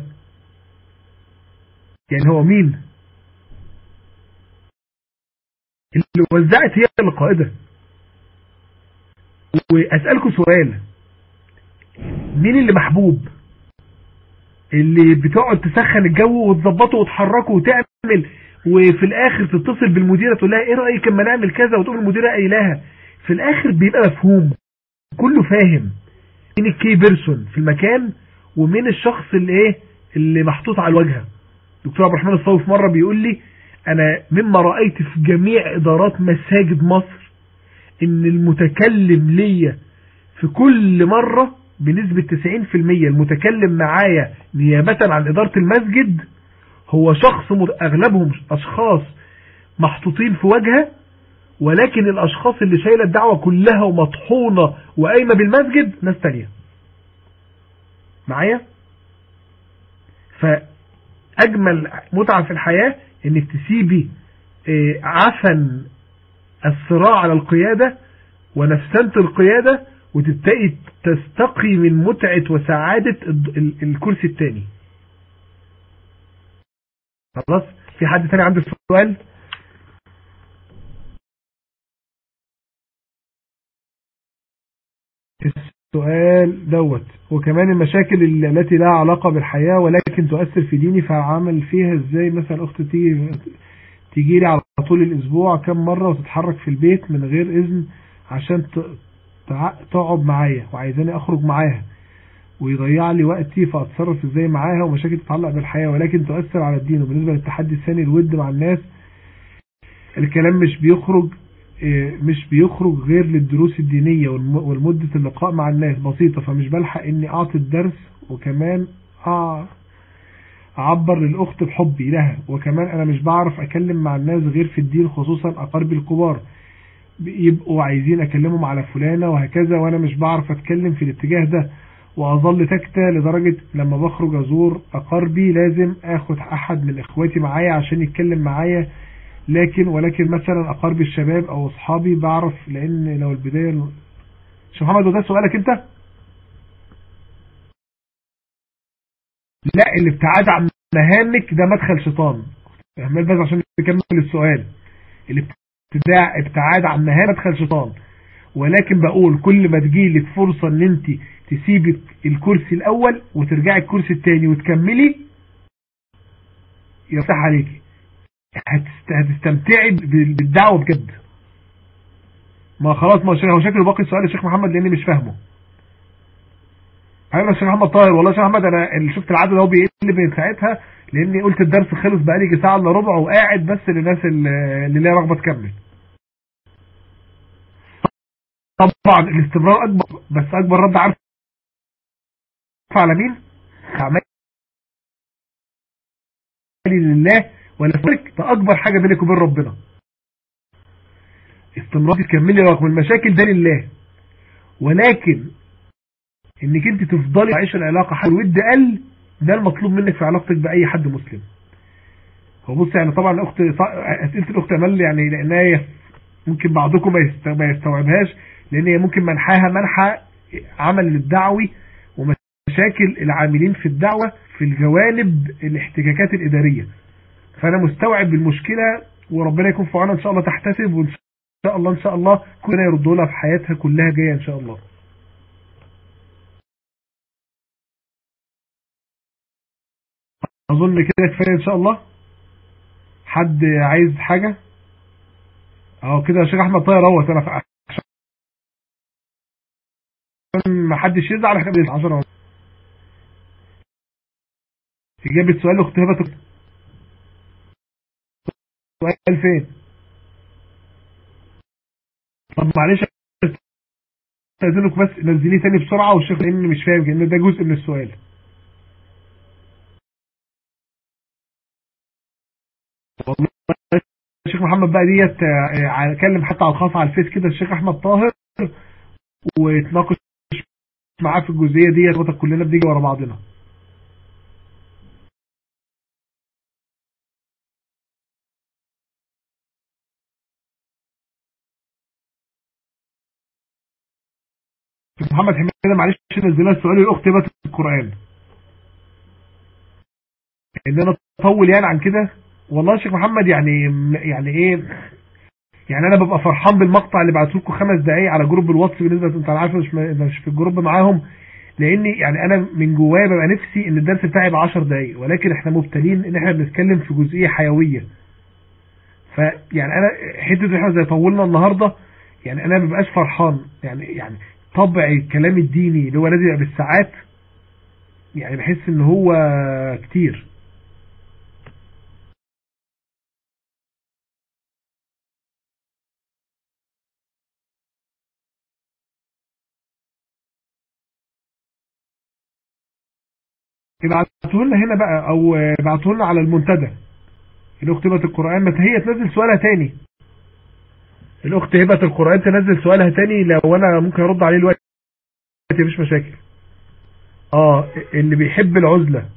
يعني هو مين اللي وزعت هي القائدة؟ واسألكم سؤال، مين اللي محبوب اللي بتقعد تسخن الجو وتظبطه وتحركه وتعمل وفي الاخر تتصل بالمديرة تقول لها ايه رأيك اما نعمل كذا وتقول المديرة قايلاها؟ في الاخر بيبقى مفهوم كله فاهم مين الكي بيرسون في المكان ومين الشخص اللي ايه اللي محطوط على الواجهة. دكتور عبد الرحمن الصاوي في مرة بيقول لي انا مما رأيت في جميع ادارات مساجد مصر ان المتكلم ليا في كل مرة بنسبة تسعين في المية المتكلم معايا نيابة عن إدارة المسجد هو شخص أغلبهم أشخاص محطوطين في وجهه، ولكن الأشخاص اللي شايلة الدعوة كلها ومطحونة وقايمة بالمسجد ناس تانية معايا. فأجمل متعة في الحياة إنك تسيبي عفن الصراع على القيادة ونفسنة القيادة وتبتقي تستقي من متعة وسعادة الكرسي الثاني. خلاص في حد ثاني عنده سؤال؟ السؤال دوت وكمان المشاكل التي لا علاقة بالحياة ولكن تؤثر في ديني فعمل فيها ازاي؟ مثلا اختي تيجي تيجي لي على طول الاسبوع كم مرة وتتحرك في البيت من غير اذن عشان تقعد معايا وعايزاني اخرج معاها ويضيع لي وقتي، فاتصرف ازاي معاها؟ ومشاكل تتعلق بالحياة ولكن تؤثر على الدين. وبالنسبة للتحدي الثاني الود مع الناس الكلام مش بيخرج مش بيخرج غير للدروس الدينية والمدة اللقاء مع الناس بسيطة، فمش بلحق اني اعطي الدرس وكمان اعبر للاخت بحبي لها، وكمان انا مش بعرف اكلم مع الناس غير في الدين خصوصا اقاربي الكبار يبقوا عايزين اكلمهم على فلانة وهكذا وانا مش بعرف اتكلم في الاتجاه ده واظل تكتة لدرجة لما بخرج ازور اقاربي لازم اخد احد من اخواتي معايا عشان يتكلم معايا، لكن ولكن مثلا اقاربي الشباب او اصحابي بعرف لان لو البداية. شيخ محمد وده سؤالك انت؟ لا الابتعاد عن مهامك ده مدخل شيطان. اهمل بس عشان نكمل السؤال. الابتعاد عن مهام مدخل شيطان، ولكن بقول كل ما تجيلك فرصة ان انت تسيبي الكرسي الاول وترجعي الكرسي الثاني وتكملي يصح عليكي هتستمتعي بالدعوة بجد. ما خلاص ما هو شكله باقي السؤال الشيخ محمد لاني مش فاهمه. ايوه الشيخ محمد طاهر والله يا شيخ محمد انا شفت العدد اهو بيقل من ساعتها لاني قلت الدرس خلص بقالي ساعه الا ربع وقاعد بس للناس اللي ليها رغبه تكمل. طبعا الاستمرار اكبر بس اكبر رد عارف على مين؟ اعمالي لله ولا فرق ده اكبر حاجه بينك وبين ربنا. استمرار تكملي رغم المشاكل ده لله، ولكن انك انت تفضلي تعيش العلاقه حتى الود قل ده المطلوب منك في علاقتك باي حد مسلم. هو بص يعني طبعا الاخت اسئله الاخت امل يعني لانها ممكن بعضكم ما يستوعبهاش لان هي ممكن منحاها منحى عمل الدعوي ومشاكل العاملين في الدعوه في الجوانب الاحتكاكات الاداريه، فانا مستوعب بالمشكله وربنا يكون في عونها ان شاء الله تحتسب وان شاء الله ان شاء الله كلنا يردوا لها في حياتها كلها جايه ان شاء الله. اظن كده كفايه ان شاء الله. حد عايز حاجه؟ اهو كده يا شيخ احمد طاهر اهوت انا عشان ما حدش يزعل احنا بنسال عشرة اجابه سؤال اخت هبه. سؤال فين؟ طب معلش استاذنك بس نزليه تاني بسرعه والشيخ لاني مش فاهم لان ده جزء من السؤال. والله الشيخ محمد بقى ديت اتكلم حتى على الخاص على الفيس كده الشيخ احمد طاهر ويتناقش معاه في الجزئيه ديت، كلنا بنيجي ورا بعضنا. محمد حميدة معلش نزلنا السؤال الاخت هبه القران ان انا اطول يعني عن كده. والله يا شيخ محمد يعني يعني ايه يعني انا ببقى فرحان بالمقطع اللي بعته لكم خمس دقايق على جروب الواتس، بالنسبه انت عارف مش مش في الجروب معاهم، لاني يعني انا من جوايا ببقى نفسي ان الدرس بتاعي يبقى عشر دقايق، ولكن احنا مبتلين ان احنا بنتكلم في جزئيه حيويه. فيعني انا حته احنا زي طولنا النهارده يعني انا ما ببقاش فرحان، يعني يعني طبع الكلام الديني اللي هو لازم يبقى بالساعات يعني بحس ان هو كتير. ابعتوه لنا هنا بقى او ابعتوه لنا على المنتدى. الاخت هبه القران ما هي تنزل سؤالها تاني، الاخت هبه القران تنزل سؤالها تاني لو انا ممكن ارد عليه دلوقتي مفيش مشاكل. اه اللي بيحب العزله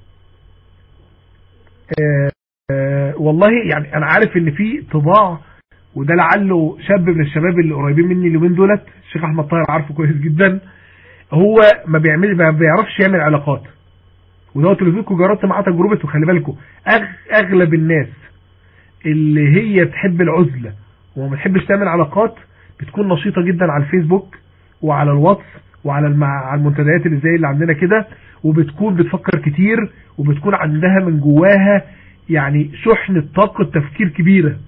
آه آه والله يعني انا عارف ان في طباع، وده لعله شاب من الشباب اللي قريبين مني اليومين دولت الشيخ احمد طاهر عارفه كويس جدا، هو ما بيعمل ما بيعرفش يعمل علاقات، ودوت اللي فيكم جربت معاه تجربه. وخلي بالكم اغلب الناس اللي هي تحب العزله وما بتحبش تعمل علاقات بتكون نشيطه جدا على الفيسبوك وعلى الواتس وعلى المع... المنتديات اللي زي اللي عندنا كده، وبتكون بتفكر كتير وبتكون عندها من جواها يعني شحنة طاقة تفكير كبيرة.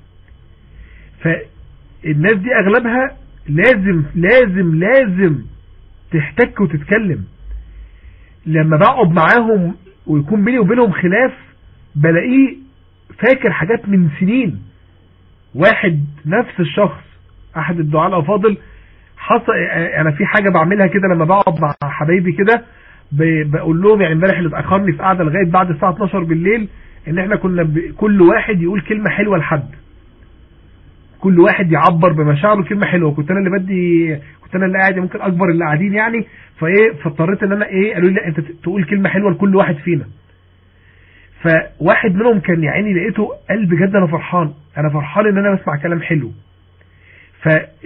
فالناس دي اغلبها لازم لازم لازم تحتك وتتكلم. لما بقعد معاهم ويكون بيني وبينهم خلاف بلاقيه فاكر حاجات من سنين. واحد نفس الشخص احد الدعاء الافاضل حصل انا في حاجه بعملها كده لما بقعد مع حبايبي كده بقول لهم يعني امبارح اللي اتاخرني في قعده لغايه بعد الساعه اتناشر بالليل ان احنا كنا كل واحد يقول كلمه حلوه لحد، كل واحد يعبر بمشاعره كلمه حلوه. كنت انا اللي بدي كنت انا اللي قاعد ممكن اكبر اللي قاعدين يعني، فايه فاضطريت ان انا ايه قالوا لي لا انت تقول كلمه حلوه لكل واحد فينا. فواحد منهم كان يعني لقيته قال بجد انا فرحان انا فرحان ان انا بسمع كلام حلو. ف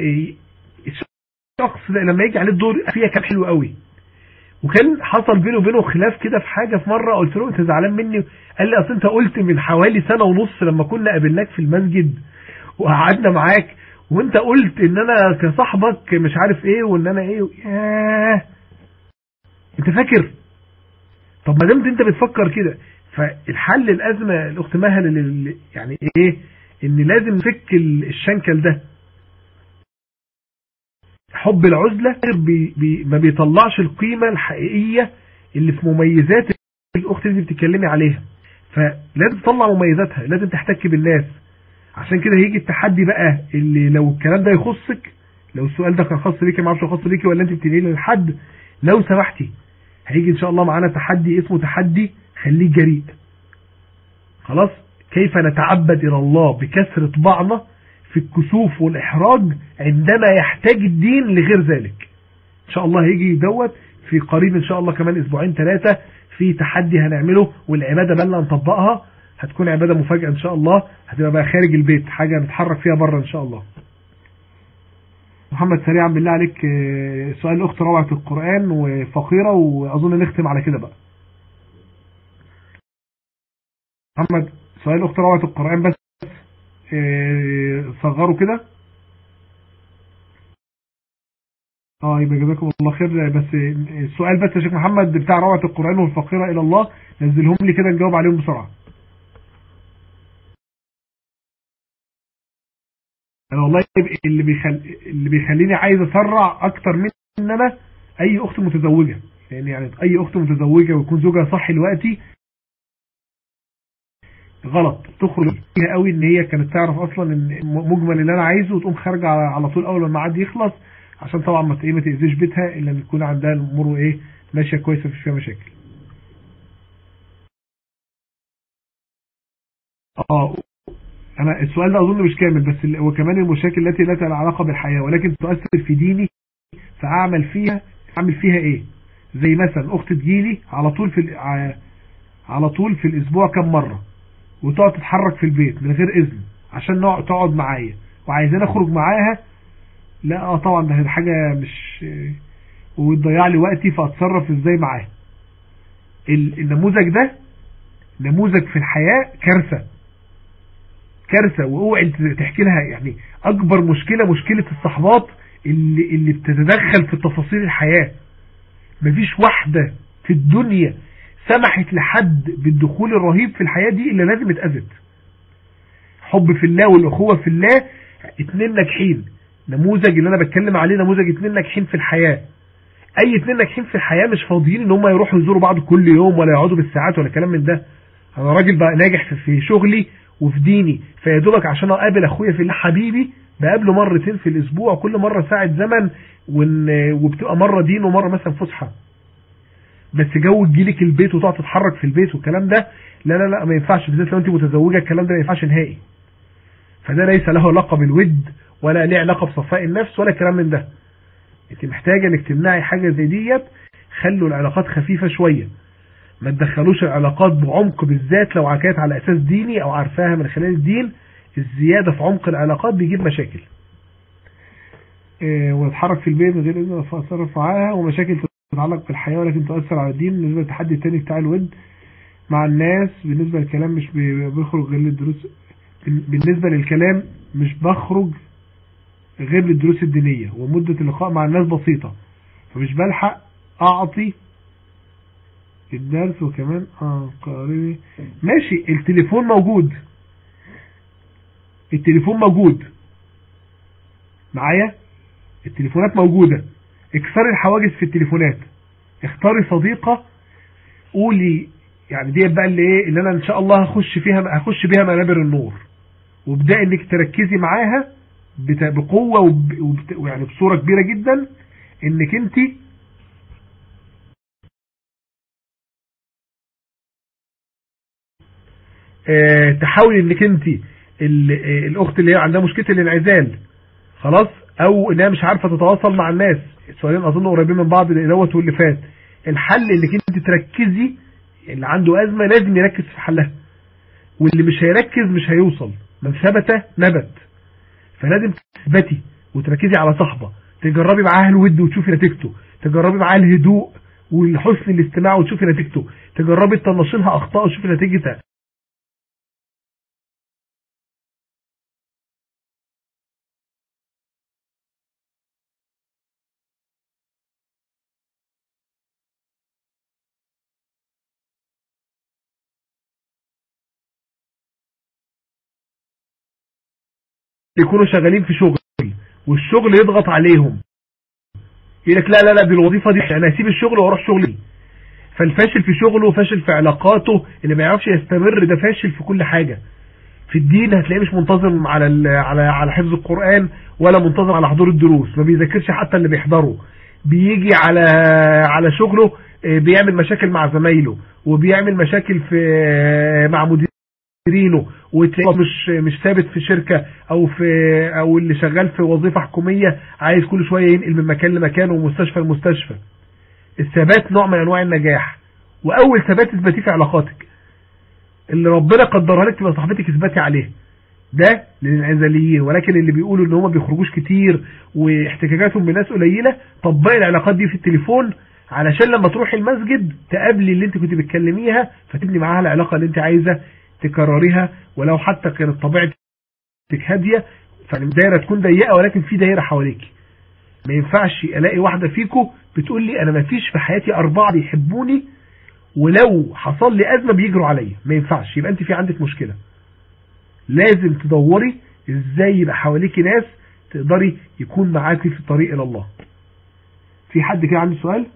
الشخص ده لما يجي عليه الدور فيها كلام حلو قوي. وكان حصل بينه وبينه خلاف كده في حاجه في مره قلت له انت زعلان مني؟ قال لي اصل انت قلت من حوالي سنه ونص لما كنا قابلناك في المسجد وقعدنا معاك وانت قلت ان انا كصاحبك مش عارف ايه وان انا ايه. ياه انت فاكر؟ طب ما دمت انت بتفكر كده. فالحل الازمه الاخت مها يعني ايه ان لازم نفك الشنكل ده. حب العزله بي بي ما بيطلعش القيمه الحقيقيه اللي في مميزات الاخت اللي بتتكلمي عليها. فلازم تطلع مميزاتها، لازم تحتك بالناس. عشان كده هيجي التحدي بقى اللي لو الكلام ده يخصك، لو السؤال ده كان خاص بيكي ما اعرفش خاص بيكي ولا انت بتنقلي لحد، لو سمحتي هيجي ان شاء الله معانا تحدي اسمه تحدي خليك جريء. خلاص كيف نتعبد الى الله بكسر طباعنا في الكسوف والاحراج عندما يحتاج الدين لغير ذلك. ان شاء الله هيجي دوت في قريب ان شاء الله كمان اسبوعين ثلاثه في تحدي هنعمله، والعباده بقى نطبقها هتكون عباده مفاجاه ان شاء الله، هتبقى بقى خارج البيت حاجه نتحرك فيها بره ان شاء الله. محمد سريعا بالله عليك سؤال الاخت روعه القران وفقيره، واظن نختم على كده بقى. محمد سؤال الاخت روعه القران بس صغروا كده. اه يبقى جزاكم الله خير. بس السؤال بس يا شيخ محمد بتاع روعه القران والفقيره الى الله نزلهم لي كده نجاوب عليهم بسرعه. انا والله اللي بيخل... اللي بيخليني عايز اسرع اكتر من ان انا اي اخت متزوجه، يعني يعني اي اخت متزوجه ويكون زوجها صح دلوقتي غلط تخرج فيها قوي ان هي كانت تعرف اصلا ان مجمل اللي انا عايزه وتقوم خارجه على طول اول ما الميعاد يخلص، عشان طبعا ما ما تاذيش بيتها الا ان يكون عندها الامور ايه ماشيه كويسه مفيش فيها مشاكل. اه انا السؤال ده اظن مش كامل، بس وكمان المشاكل التي لا لها علاقه بالحياه ولكن تؤثر في ديني فاعمل فيها اعمل فيها ايه؟ زي مثلا اخت تجيلي على طول في على طول في الاسبوع كم مره وتقعد تتحرك في البيت من غير اذن عشان تقعد معايا وعايزين اخرج معاها. لا اه طبعا ده حاجه مش وتضيع لي وقتي، فاتصرف ازاي معاها؟ النموذج ده نموذج في الحياه كارثه كارثه، واوعي تحكي لها. يعني اكبر مشكله مشكله الصحبات اللي اللي بتتدخل في تفاصيل الحياه. مفيش واحده في الدنيا سمحت لحد بالدخول الرهيب في الحياه دي الا لازم اتأذت. حب في الله والاخوه في الله، اتنين ناجحين. نموذج اللي انا بتكلم عليه نموذج اتنين ناجحين في الحياه. اي اتنين ناجحين في الحياه مش فاضيين ان هم يروحوا يزوروا بعض كل يوم ولا يقعدوا بالساعات ولا كلام من ده. انا راجل بقى ناجح في شغلي وفي ديني، فيا دوبك عشان اقابل اخويا في الله حبيبي بقابله مرتين في الاسبوع، كل مره ساعه زمن، وبتبقى مره دين ومره مثلا فسحه. بس جو تجيلك البيت وتقعد تتحرك في البيت والكلام ده لا لا لا ما ينفعش، بالذات لو انت متزوجه الكلام ده ما ينفعش نهائي. فده ليس له علاقه بالود ولا له علاقه بصفاء النفس ولا كلام من ده. انت محتاجه انك تمنعي حاجه زي ديت. خلوا العلاقات خفيفه شويه، ما تدخلوش العلاقات بعمق، بالذات لو كانت على اساس ديني او عارفاها من خلال الدين. الزياده في عمق العلاقات بيجيب مشاكل. إيه وتتحرك في البيت من غير اذن فاتصرف معاها، ومشاكل تتعلق بالحياه ولكن تؤثر على الدين. بالنسبه للتحدي الثاني بتاع الود مع الناس، بالنسبه للكلام مش بيخرج غير للدروس. بالنسبه للكلام مش بخرج غير للدروس الدينيه، ومده اللقاء مع الناس بسيطه فمش بلحق اعطي الدرس. وكمان اه قارئ ماشي. التليفون موجود، التليفون موجود معايا، التليفونات موجودة. اكسري الحواجز في التليفونات، اختاري صديقة قولي يعني دي بقى اللي ايه اللي انا ان شاء الله هخش فيها هخش بيها منابر النور، وابدأ انك تركزي معاها بقوة ويعني بصورة كبيرة جدا انك انت اه تحاولي انك انت الاخت اللي عندها مشكلة الانعزال خلاص، او انها مش عارفة تتواصل مع الناس. السؤالين اظن قريبين من بعض دوت واللي فات. الحل انك انت تركزي، اللي عنده ازمة لازم يركز في حلها، واللي مش هيركز مش هيوصل. من ثبت نبت. فلازم تثبتي وتركزي على صحبة تجربي معاها الود وتشوفي نتيجته، تجربي معاها الهدوء والحسن الاستماع وتشوفي نتيجته، تجربي تطنشي لها اخطاء وتشوفي نتيجتها. يكونوا شغالين في شغل والشغل يضغط عليهم، يقول لك لا لا لا دي الوظيفه دي انا هسيب الشغل واروح شغلي. فالفاشل في شغله وفاشل في علاقاته، اللي ما يعرفش يستمر ده فاشل في كل حاجه. في الدين هتلاقيه مش منتظم على على على حفظ القرآن ولا منتظم على حضور الدروس، ما بيذاكرش حتى اللي بيحضره. بيجي على على شغله بيعمل مشاكل مع زمايله، وبيعمل مشاكل في مع مديرينه، وتلاقيه مش مش ثابت في شركه او في او اللي شغال في وظيفه حكوميه عايز كل شويه ينقل من مكان لمكان ومستشفى لمستشفى. الثبات نوع من انواع النجاح، واول ثبات اثبتيه في علاقاتك اللي ربنا قدرها لك تبقى صاحبتك اثبتي عليه. ده للانعزاليين، ولكن اللي بيقولوا ان هم بيخرجوش كتير واحتكاكاتهم بناس قليله، طبقي العلاقات دي في التليفون علشان لما تروحي المسجد تقابلي اللي انت كنت بتكلميها فتبني معاها العلاقه اللي انت عايزه تكرريها، ولو حتى كانت طبيعتك هاديه فالدايره تكون ضيقه ولكن في دايره حواليك. ما ينفعش الاقي واحده فيكم بتقول لي انا ما فيش في حياتي اربعه بيحبوني ولو حصل لي ازمه بيجروا عليا. ما ينفعش، يبقى انت في عندك مشكله. لازم تدوري ازاي يبقى حواليكي ناس تقدري يكون معاكي في الطريق الى الله. في حد كده عنده سؤال؟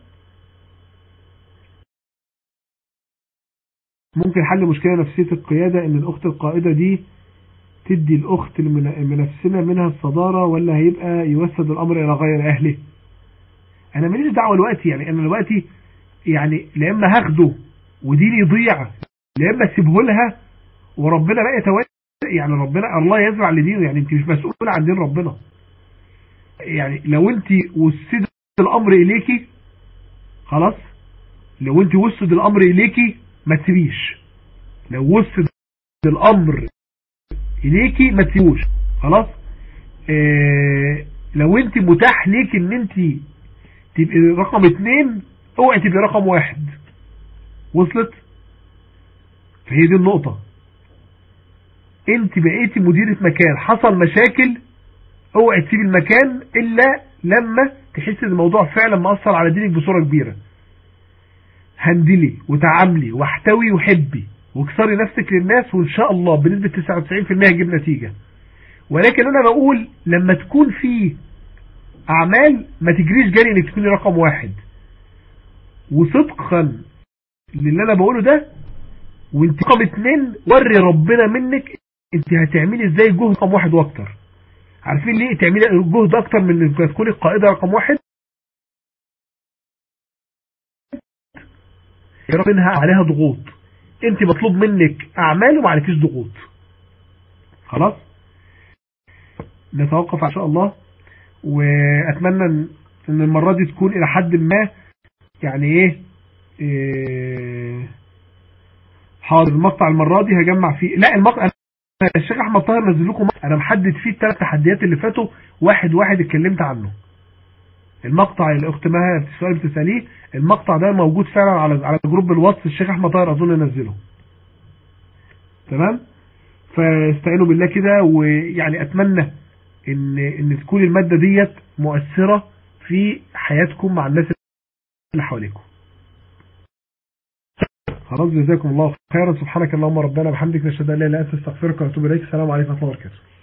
ممكن حل مشكله نفسيه القياده ان الاخت القائده دي تدي الاخت المنافسه منها الصداره، ولا هيبقى يوسد الامر الى غير اهله؟ انا ماليش دعوه دلوقتي، يعني انا دلوقتي يعني لا اما هاخده وديني يضيع لا اما اسيبه لها وربنا بقى يتولى يعني ربنا الله يزرع لدينه، يعني انت مش مسؤول عن دين ربنا. يعني لو انت وسد الامر اليكي خلاص، لو انت وسد الامر اليكي ما تسيبيش، لو وسد الامر اليكي ما تسيبوش خلاص. اه لو انت متاح ليك ان انت تبقي رقم اتنين، اوعي تبقي رقم واحد. وصلت؟ فهي دي النقطة. انت بقيتي مديرة مكان، حصل مشاكل، اوعي تسيب المكان الا لما تحس ان الموضوع فعلا مأثر على دينك بصورة كبيرة. هندلي وتعاملي واحتوي وحبي واكسري نفسك للناس، وان شاء الله بنسبة تسعة وتسعين بالمية هتجيب نتيجة. ولكن انا بقول لما تكون في اعمال ما تجريش جري انك تكوني رقم واحد. وصدقا للي انا بقوله ده، وانت رقم اتنين وري ربنا منك انت هتعملي ازاي جهد رقم واحد واكتر. عارفين ليه تعملي جهد اكتر من انك تكوني القائدة رقم واحد؟ منها عليها ضغوط، انت مطلوب منك اعمال وما عليكيش ضغوط. خلاص نتوقف ان شاء الله، واتمنى ان المرة دي تكون الى حد ما يعني ايه, إيه حاضر. المقطع المرة دي هجمع فيه، لا المقطع الشيخ احمد طاهر نزل لكم، انا محدد فيه الثلاث تحديات اللي فاتوا واحد واحد اتكلمت عنه. المقطع اللي الاخت مها في السؤال بتساليه، المقطع ده موجود فعلا على على جروب الواتس، الشيخ احمد طاهر اظن نزله. تمام، فاستعينوا بالله كده، ويعني اتمنى ان ان تكون الماده ديت مؤثره في حياتكم مع الناس اللي حواليكم. خلاص جزاكم الله خيرا. سبحانك اللهم ربنا وبحمدك، نشهد ان لا اله الا انت، نستغفرك ونتوب اليك. السلام عليكم ورحمه الله وبركاته.